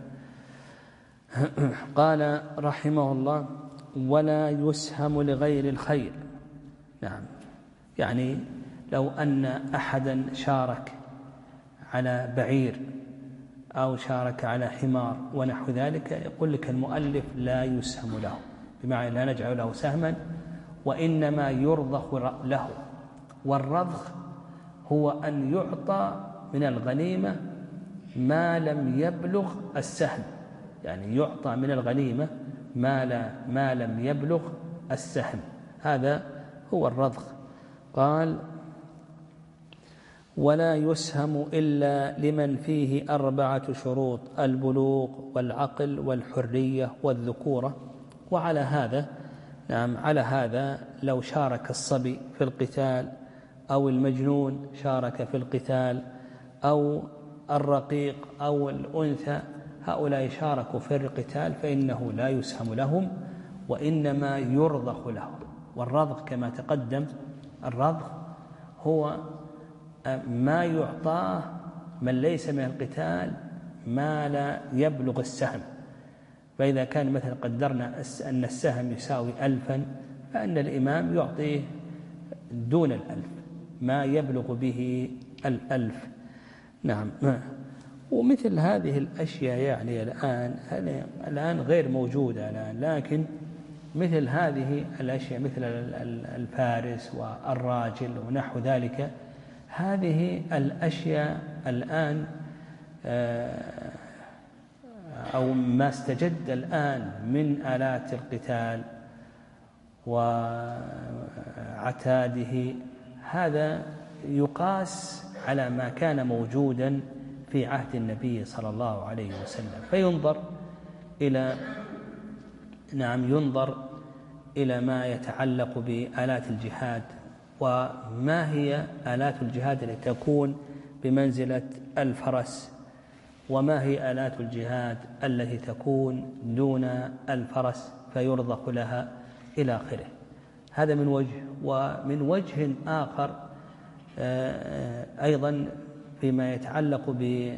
Speaker 2: قال رحمه الله: ولا يسهم لغير الخير. نعم، يعني لو أن أحدا شارك على بعير أو شارك على حمار ونحو ذلك، يقول لك المؤلف لا يسهم له، بمعنى لا نجعل له سهما، وإنما يرضخ له. والرضخ هو أن يعطى من الغنيمة ما لم يبلغ السهم، يعني يعطى من الغنيمة ما, لا ما لم يبلغ السهم، هذا هو الرضخ. قال: ولا يسهم إلا لمن فيه أربعة شروط: البلوغ والعقل والحرية والذكورة. وعلى هذا نعم على هذا لو شارك الصبي في القتال أو المجنون شارك في القتال أو الرقيق أو الأنثى، هؤلاء شاركوا في القتال فإنه لا يسهم لهم، وإنما يرضخ لهم. والرضخ كما تقدم، الرضخ هو ما يعطاه من ليس من القتال ما لا يبلغ السهم. فإذا كان مثلا قدرنا أن السهم يساوي ألفا، فإن الإمام يعطيه دون الألف ما يبلغ به الألف. نعم. ومثل هذه الأشياء يعني الآن الآن غير موجودة الآن، لكن مثل هذه الأشياء مثل الفارس والراجل ونحو ذلك، هذه الأشياء الآن أو ما استجد الآن من آلات القتال وعتاده، هذا يقاس على ما كان موجودا في عهد النبي صلى الله عليه وسلم، فينظر إلى نعم ينظر إلى ما يتعلق بآلات الجهاد، وما هي آلات الجهاد التي تكون بمنزلة الفرس، وما هي آلات الجهاد التي تكون دون الفرس فيرضخ لها إلى آخره. هذا من وجه. ومن وجه آخر أيضا فيما يتعلق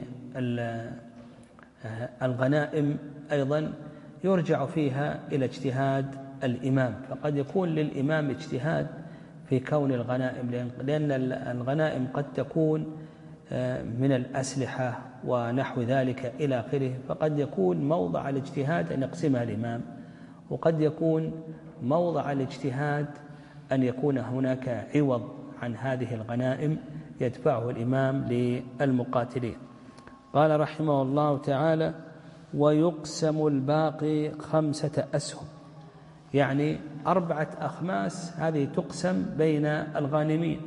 Speaker 2: بالغنائم أيضا يرجع فيها إلى اجتهاد الإمام، فقد يكون للإمام اجتهاد في كون الغنائم، لأن الغنائم قد تكون من الأسلحة ونحو ذلك إلى آخره، فقد يكون موضع الاجتهاد أن يقسمها الإمام، وقد يكون موضع الاجتهاد أن يكون هناك عوض عن هذه الغنائم يدفعه الإمام للمقاتلين. قال رحمه الله تعالى: ويقسم الباقي خمسة أسهم، يعني أربعة أخماس هذه تقسم بين الغانمين.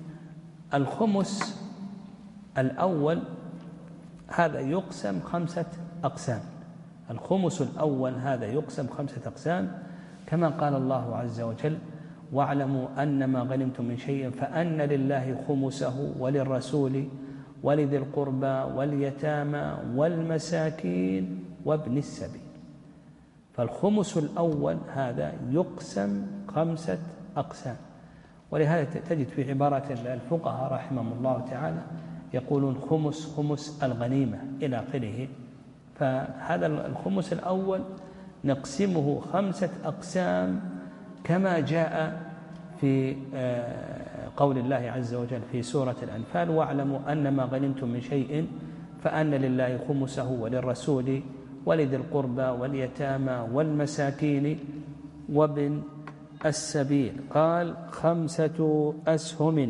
Speaker 2: الخمس الأول هذا يقسم خمسة أقسام، الخمس الأول هذا يقسم خمسة أقسام، كما قال الله عز وجل: واعلموا أنما غنمتم من شيء فأن لله خمسه وللرسول ولذي القربى واليتامى والمساكين وابن السبيل. فالخمس الأول هذا يقسم خمسة أقسام، ولهذا تجد في عبارة الفقهاء رحمهم الله تعالى يقولون خمس خمس الغنيمة إلى آخره، فهذا الخمس الأول نقسمه خمسة أقسام كما جاء في قول الله عز وجل في سورة الأنفال: واعلموا أن ما غنمتم من شيء فأن لله خمسه وللرسول ولذي القربى واليتامى والمساكين وابن السبيل. قال: خمسة أسهم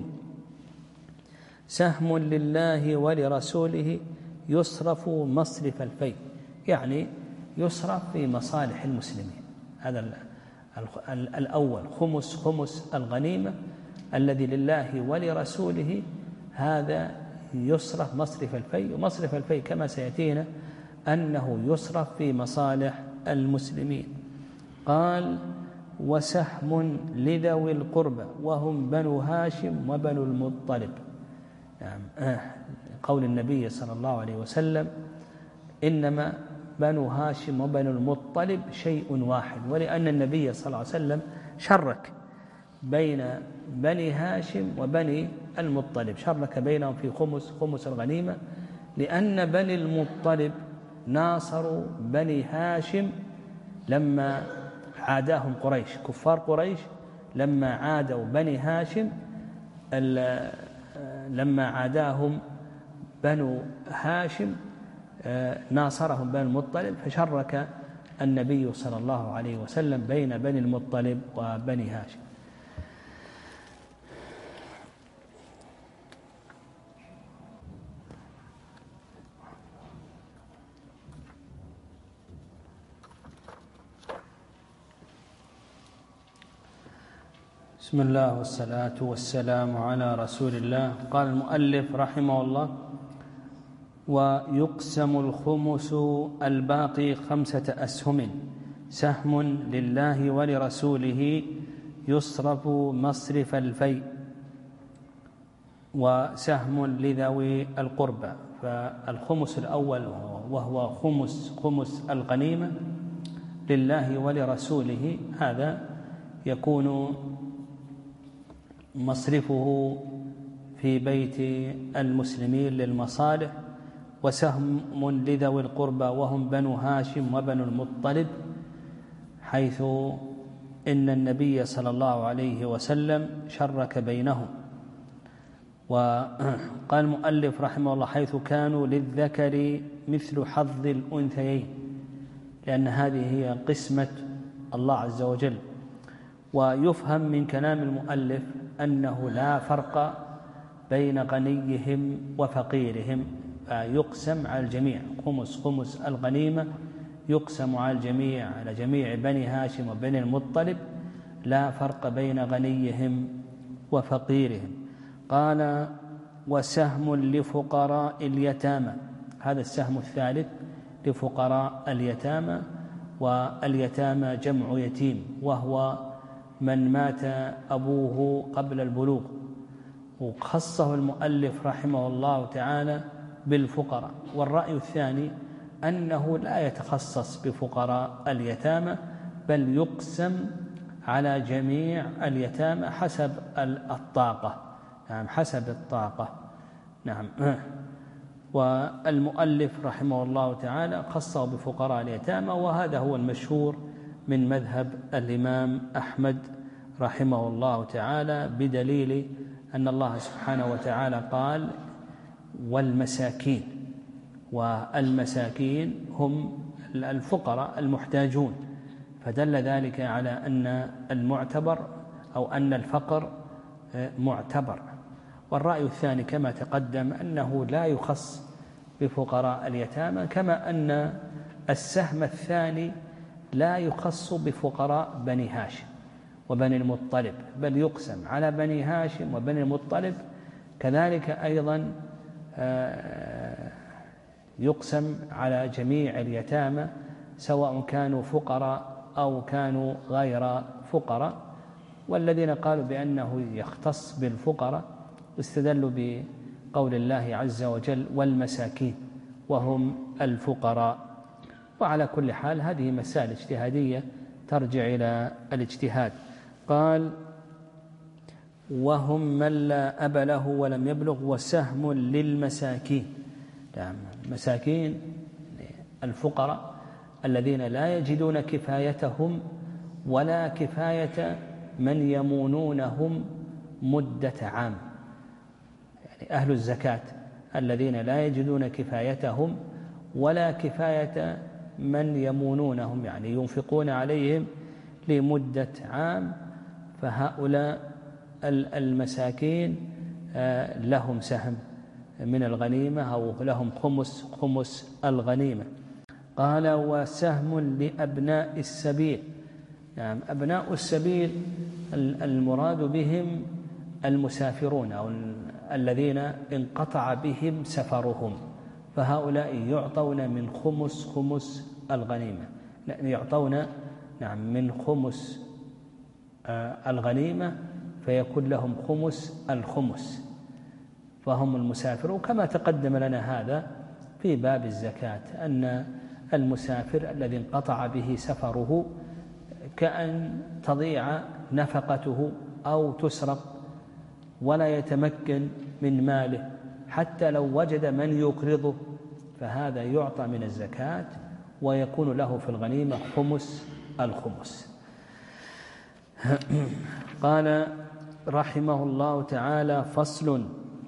Speaker 2: سهم لله ولرسوله يصرف مصرف الفيء، يعني يصرف في مصالح المسلمين. هذا الأول خمس خمس الغنيمة الذي لله ولرسوله، هذا يصرف مصرف الفيء. ومصرف الفيء كما سيأتينا أنه يصرف في مصالح المسلمين. قال: وسهم لذوي القربى وهم بنو هاشم وبنو المطلب. يعني قول النبي صلى الله عليه وسلم: إنما بنو هاشم وبنو المطلب شيء واحد، ولأن النبي صلى الله عليه وسلم شرك بين بني هاشم وبني المطلب، شرك بينهم في خمس خمس الغنيمة، لأن بني المطلب ناصروا بني هاشم لما عاداهم قريش، كفار قريش لما عادوا بني هاشم، لما عاداهم بنو هاشم ناصرهم بني المطلب، فشرك النبي صلى الله عليه وسلم بين بني المطلب وبني هاشم. بسم الله والصلاة والسلام على رسول الله. قال المؤلف رحمه الله: ويقسم الخمس الباقي خمسة أسهم سهم لله ولرسوله يصرف مصرف الفيء، وسهم لذوي القربى. فالخمس الأول وهو خمس خمس الغنيمة لله ولرسوله، هذا يكون مصرفه في بيت المسلمين للمصالح. وسهم لذوي القربى وهم بنو هاشم وبنو المطلب، حيث إن النبي صلى الله عليه وسلم شرك بينهم. وقال المؤلف رحمه الله: حيث كانوا للذكر مثل حظ الأنثيين، لأن هذه هي قسمة الله عز وجل. ويفهم من كلام المؤلف أنه لا فرق بين غنيهم وفقيرهم، فيقسم على الجميع. خمس خمس الغنيمة يقسم على الجميع، على جميع بني هاشم وبني المطلب، لا فرق بين غنيهم وفقيرهم. قال: وسهم لفقراء اليتامى، هذا السهم الثالث لفقراء اليتامى. واليتامى جمع يتيم، وهو من مات أبوه قبل البلوغ، وخصه المؤلف رحمه الله تعالى بالفقراء. والرأي الثاني أنه لا يتخصص بفقراء اليتامى، بل يقسم على جميع اليتامى حسب الطاقة، نعم حسب الطاقة، نعم. والمؤلف رحمه الله تعالى خصه بفقراء اليتامى، وهذا هو المشهور من مذهب الإمام أحمد رحمه الله تعالى، بدليل أن الله سبحانه وتعالى قال: والمساكين. والمساكين هم الفقراء المحتاجون، فدل ذلك على أن المعتبر أو أن الفقر معتبر. والرأي الثاني كما تقدم أنه لا يخص بفقراء اليتامى، كما أن السهم الثاني لا يخص بفقراء بني هاشم وبني المطلب، بل يقسم على بني هاشم وبني المطلب. كذلك أيضا يقسم على جميع اليتامى سواء كانوا فقراء أو كانوا غير فقراء. والذين قالوا بأنه يختص بالفقراء استدلوا بقول الله عز وجل: والمساكين، وهم الفقراء. وعلى كل حال هذه مسائل اجتهادية ترجع إلى الاجتهاد. قال: وهم من لا أب له ولم يبلغ، وسهم للمساكين. مساكين الفقراء الذين لا يجدون كفايتهم ولا كفاية من يمونونهم مدة عام، يعني أهل الزكاة الذين لا يجدون كفايتهم ولا كفاية من يمونونهم، يعني ينفقون عليهم لمدة عام، فهؤلاء المساكين لهم سهم من الغنيمة أو لهم خمس خمس الغنيمة. قال وسهم لأبناء السبيل. يعني أبناء السبيل المراد بهم المسافرون أو الذين انقطع بهم سفرهم، فهؤلاء يعطون من خمس خمس الغنيمة، يعطون نعم من خمس الغنيمة، فيكون لهم خمس الخمس، فهم المسافرون. كما تقدم لنا هذا في باب الزكاة أن المسافر الذي انقطع به سفره كأن تضيع نفقته أو تسرق ولا يتمكن من ماله، حتى لو وجد من يقرضه فهذا يعطى من الزكاة ويكون له في الغنيمة خمس الخمس. قال رحمه الله تعالى: فصل: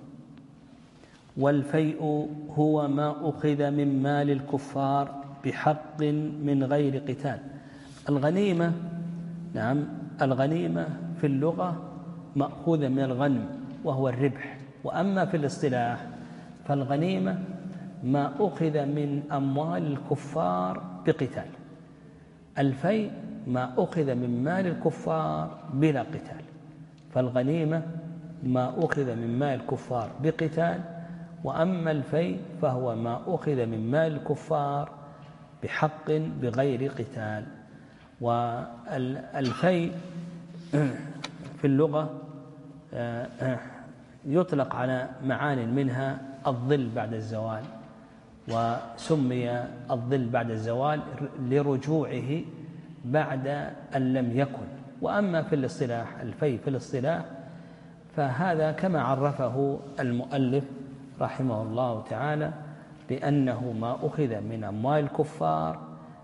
Speaker 2: والفيء هو ما أخذ من مال الكفار بحق من غير قتال. الغنيمة نعم الغنيمة في اللغة مأخوذة من الغنم وهو الربح، وأما في الاصطلاح فالغنيمة ما أخذ من أموال الكفار بقتال. الفيء ما أخذ من مال الكفار بلا قتال، فالغنيمة ما أخذ من مال الكفار بقتال، وأما الفيء فهو ما أخذ من مال الكفار بحق بغير قتال. والفيء في اللغة يطلق على معان منها الظل بعد الزوال، وسمي الظل بعد الزوال لرجوعه بعد أن لم يكن. وأما في الاصطلاح الفيء في الاصطلاح فهذا كما عرفه المؤلف رحمه الله تعالى بأنه ما أخذ من أموال الكفار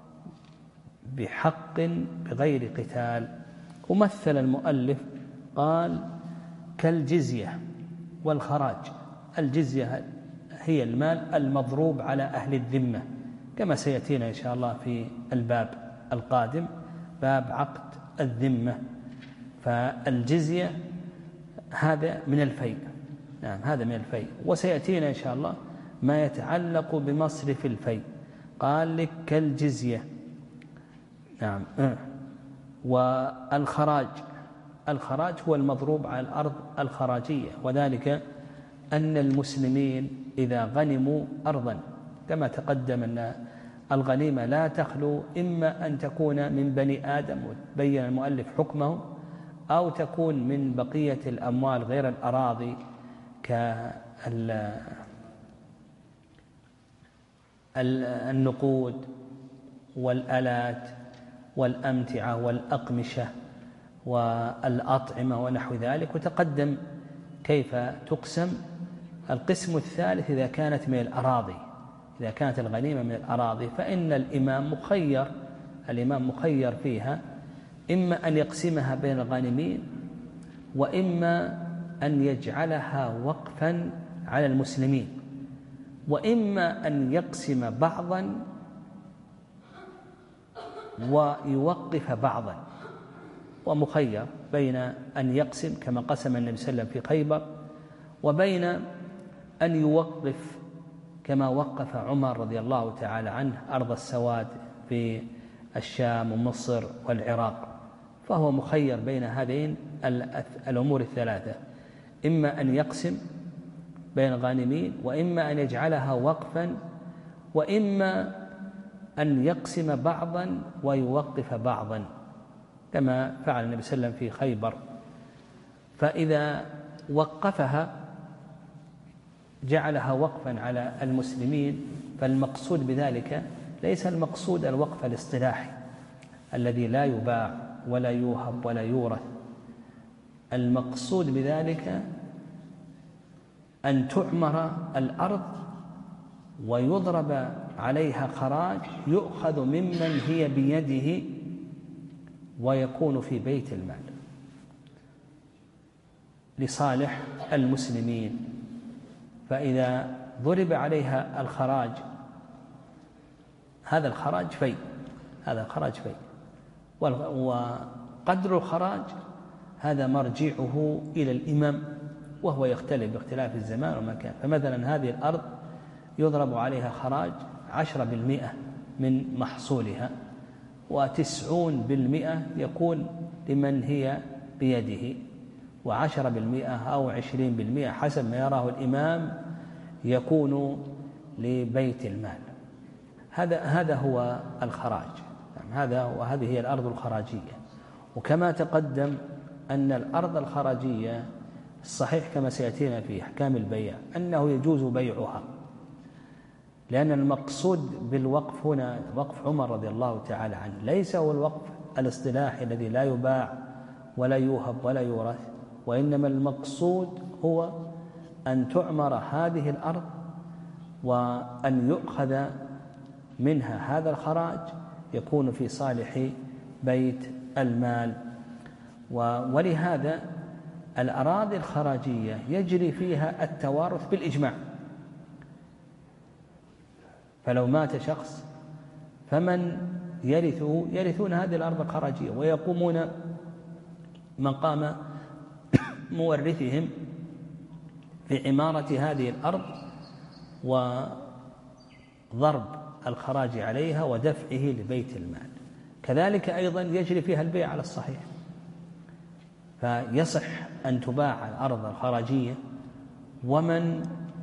Speaker 2: بحق بغير قتال. ومثل المؤلف قال: كالجزية والخراج. الجزية هي المال المضروب على أهل الذمة، كما سيأتينا إن شاء الله في الباب القادم، باب عقد الذمة. فالجزية هذا من الفيء، نعم هذا من الفيء، وسيأتينا إن شاء الله ما يتعلق بمصرف الفيء. قال لك كالجزية، نعم. والخراج، الخراج هو المضروب على الأرض الخراجية، وذلك أن المسلمين إذا غنموا أرضا، كما تقدم أن الغنيمة لا تخلو إما أن تكون من بني آدم وبين المؤلف حكمه، أو تكون من بقية الأموال غير الأراضي كالنقود والآلات والأمتعة والأقمشة والأطعمة ونحو ذلك. وتقدم كيف تقسم. القسم الثالث إذا كانت من الأراضي، إذا كانت الغنيمة من الأراضي فإن الإمام مخير الإمام مخير فيها، إما أن يقسمها بين الغانمين، وإما أن يجعلها وقفا على المسلمين، وإما أن يقسم بعضا ويوقف بعضا. ومخير بين أن يقسم كما قسم النبي صلى الله عليه وسلم في خيبر، وبين أن يوقف كما وقف عمر رضي الله تعالى عنه أرض السواد في الشام ومصر والعراق. فهو مخير بين هذين الأمور الثلاثة، إما أن يقسم بين الغانمين، وإما أن يجعلها وقفا، وإما أن يقسم بعضا ويوقف بعضا كما فعل النبي صلى الله عليه وسلم في خيبر. فإذا وقفها جعلها وقفا على المسلمين، فالمقصود بذلك ليس المقصود الوقف الاصطلاحي الذي لا يباع ولا يوهب ولا يورث. المقصود بذلك أن تعمر الأرض ويضرب عليها خراج يؤخذ ممن هي بيده ويكون في بيت المال لصالح المسلمين. فإذا ضرب عليها الخراج، هذا الخراج في هذا الخراج في وقدر الخراج هذا مرجعه إلى الإمام، وهو يختلف باختلاف الزمان والمكان. فمثلا هذه الأرض يضرب عليها خراج عشرة بالمئة من محصولها، وتسعون بالمئة يكون لمن هي بيده، وعشرة بالمئة أو عشرين بالمئة حسب ما يراه الإمام يكون لبيت المال. هذا هذا هو الخراج. هذا وهذه هي الأرض الخراجية. وكما تقدم أن الأرض الخراجية الصحيح كما سيأتينا في أحكام البيع أنه يجوز بيعها، لأن المقصود بالوقف هنا وقف عمر رضي الله تعالى عنه ليس هو الوقف الاصطلاحي الذي لا يباع ولا يوهب ولا يورث، وإنما المقصود هو أن تعمر هذه الأرض وأن يؤخذ منها هذا الخراج يكون في صالح بيت المال. ولهذا الأراضي الخراجية يجري فيها التوارث بالإجماع. فلو مات شخص فمن يرثه يرثون هذه الأرض الخراجية ويقومون مقام مورثهم في عمارة هذه الأرض وضرب الخراج عليها ودفعه لبيت المال. كذلك أيضا يجري فيها البيع على الصحيح، فيصح أن تباع الأرض الخراجية، ومن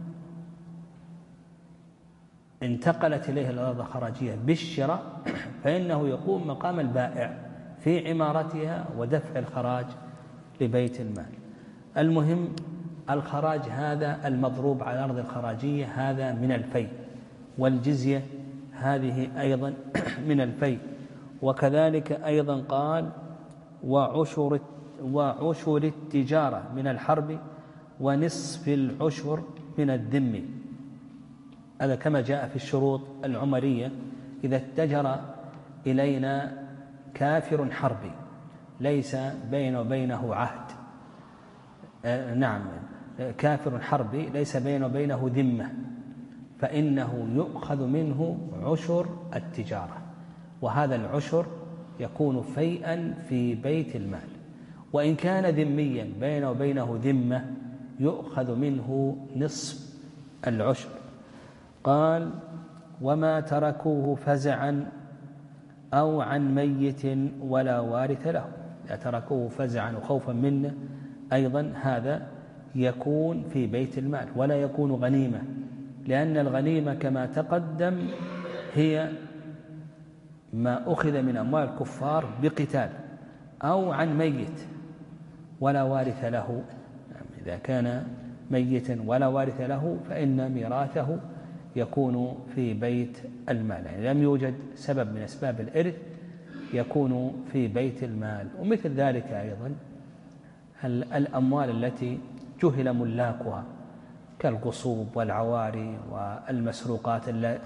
Speaker 2: انتقلت إليه الأرض الخراجية بالشراء فإنه يقوم مقام البائع في عمارتها ودفع الخراج لبيت المال. المهم الخراج هذا المضروب على الأرض الخراجية هذا من الفي، والجزية هذه أيضا من الفي. وكذلك أيضا قال وعشر وعشر التجارة من الحرب ونصف العشر من الذم. هذا كما جاء في الشروط العمرية: إذا اتجر إلينا كافر حربي ليس بينه وبينه عهد، آه نعم كافر حربي ليس بينه وبينه ذمة، فإنه يؤخذ منه عشر التجارة، وهذا العشر يكون فيئا في بيت المال. وإن كان ذميا بينه وبينه ذمة يؤخذ منه نصف العشر. قال وما تركوه فزعا أو عن ميت ولا وارث له. لا تركوه فزعا وخوفا منه أيضا هذا يكون في بيت المال ولا يكون غنيمة، لأن الغنيمة كما تقدم هي ما أخذ من أموال الكفار بقتال أو عن ميت ولا وارث له. إذا كان ميتا ولا وارث له فإن ميراثه يكون في بيت المال، يعني لم يوجد سبب من أسباب الإرث يكون في بيت المال. ومثل ذلك أيضا الأموال التي جهل ملاكها كالغصوب والعواري والمسروقات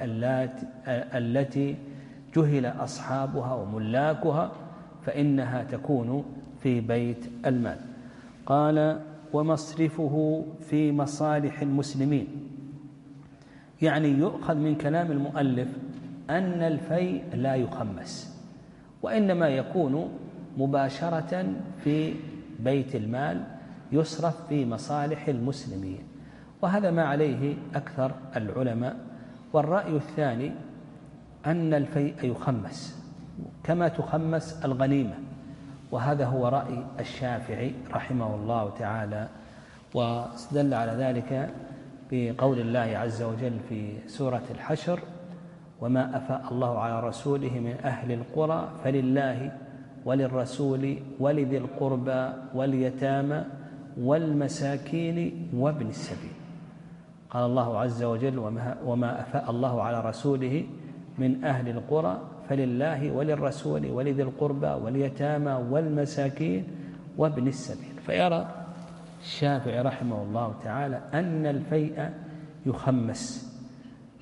Speaker 2: التي جهل أصحابها وملاكها فإنها تكون في بيت المال. قال ومصرفه في مصالح المسلمين، يعني يؤخذ من كلام المؤلف أن الفيء لا يخمس، وإنما يكون مباشرة في بيت المال يصرف في مصالح المسلمين، وهذا ما عليه أكثر العلماء. والرأي الثاني أن الفيء يخمس كما تخمس الغنيمة، وهذا هو رأي الشافعي رحمه الله تعالى. واستدل على ذلك بقول الله عز وجل في سورة الحشر: وما أفاء الله على رسوله من أهل القرى فلله وللرسول ولذي القربى واليتامى والمساكين وابن السبيل. قال الله عز وجل: وما أفاء الله على رسوله من أهل القرى فلله وللرسول ولذي القربى واليتامى والمساكين وابن السبيل. فيرى الشافعي رحمه الله تعالى أن الفيء يخمس،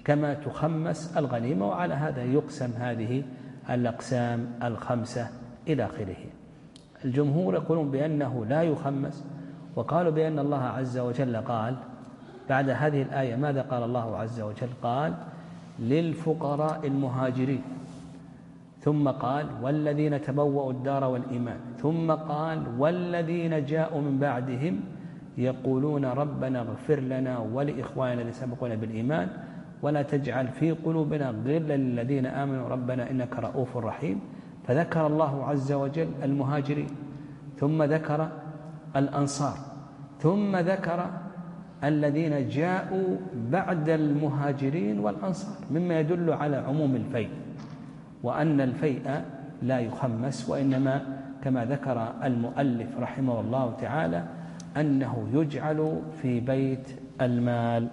Speaker 2: كما تخمس الغنيمة، وعلى هذا يقسم هذه الأقسام الخمسة إلى آخره. الجمهور يقولون بأنه لا يخمس، وقالوا بأن الله عز وجل قال بعد هذه الآية ماذا قال الله عز وجل؟ قال للفقراء المهاجرين، ثم قال والذين تبوأوا الدار والإيمان، ثم قال والذين جاءوا من بعدهم يقولون ربنا اغفر لنا ولإخواننا الذين سبقونا بالإيمان ولا تجعل في قلوبنا غلا للذين آمنوا ربنا إنك رؤوف رحيم. فذكر الله عز وجل المهاجرين، ثم ذكر الأنصار، ثم ذكر الذين جاءوا بعد المهاجرين والأنصار، مما يدل على عموم الفيء، وأن الفيء لا يخمس، وإنما كما ذكر المؤلف رحمه الله تعالى أنه يجعل في بيت المال.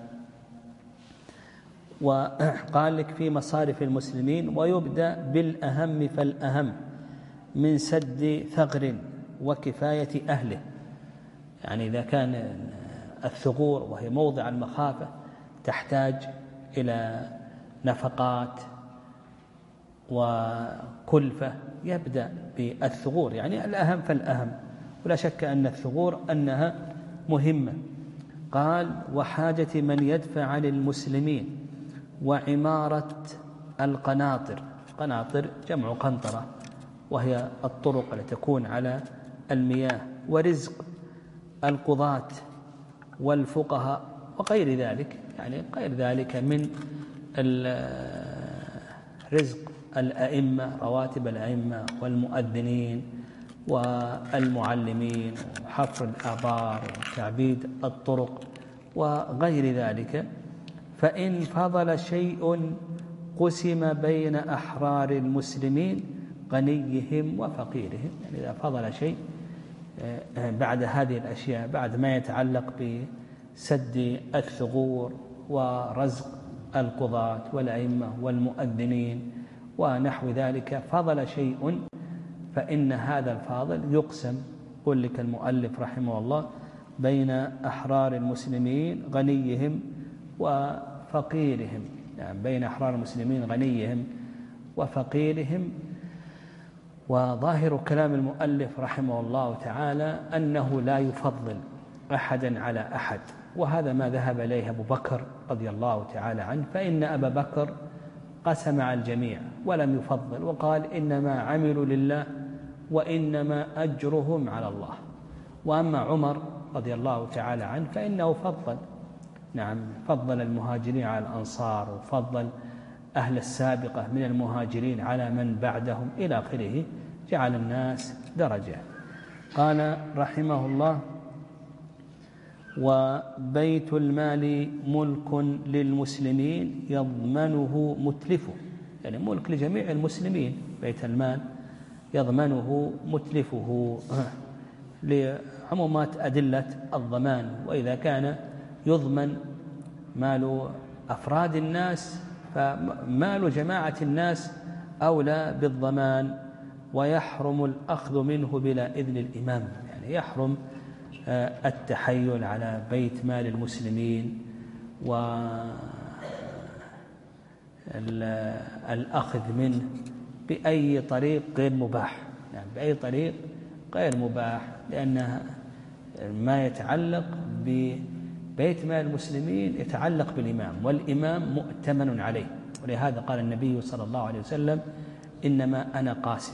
Speaker 2: وقال لك في مصارف المسلمين ويبدأ بالأهم فالأهم من سد ثغر وكفاية أهله. يعني إذا كان الثغور وهي موضع المخافة تحتاج إلى نفقات وكلفة، يبدأ بالثغور، يعني الأهم فالأهم، ولا شك أن الثغور أنها مهمة. قال وحاجة من يدفع عن المسلمين وعمارة القناطر. قناطر جمع قنطرة، وهي الطرق التي تكون على المياه، ورزق القضاة والفقهاء وغير ذلك، يعني غير ذلك من رزق الأئمة، رواتب الأئمة والمؤذنين والمعلمين وحفر الآبار وتعبيد الطرق وغير ذلك. فإن فضل شيء قسم بين أحرار المسلمين غنيهم وفقيرهم. يعني إذا فضل شيء بعد هذه الأشياء، بعد ما يتعلق بسد الثغور ورزق القضاة والأئمة والمؤذنين ونحو ذلك، فضل شيء، فإن هذا الفاضل يقسم، قل لك المؤلف رحمه الله، بين أحرار المسلمين غنيهم وفقيرهم، يعني بين أحرار المسلمين غنيهم وفقيرهم. وظاهر كلام المؤلف رحمه الله تعالى أنه لا يفضل أحدا على أحد، وهذا ما ذهب إليه أبو بكر رضي الله تعالى عنه، فإن أبا بكر قسم على الجميع ولم يفضل، وقال إنما عملوا لله وإنما أجرهم على الله. وأما عمر رضي الله تعالى عنه فإنه فضل، نعم، فضل المهاجرين على الأنصار، وفضل أهل السابقة من المهاجرين على من بعدهم إلى آخره، جعل الناس درجات. قال رحمه الله وبيت المال ملك للمسلمين يضمنه متلفه، يعني ملك لجميع المسلمين، بيت المال يضمنه متلفه لعمومات أدلة الضمان. وإذا كان يضمن مال أفراد الناس فمال جماعة الناس أولى بالضمان، ويحرم الأخذ منه بلا إذن الإمام، يعني يحرم التحيل على بيت مال المسلمين والأخذ منه بأي طريق غير مباح، يعني بأي طريق غير مباح، لأن ما يتعلق ببيت مال المسلمين يتعلق بالإمام، والإمام مؤتمن عليه، ولهذا قال النبي صلى الله عليه وسلم إنما أنا قاسم.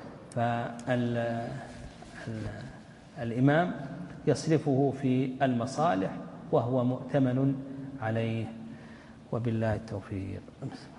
Speaker 2: فالإمام يصرفه في المصالح وهو مؤتمن عليه، وبالله التوفيق.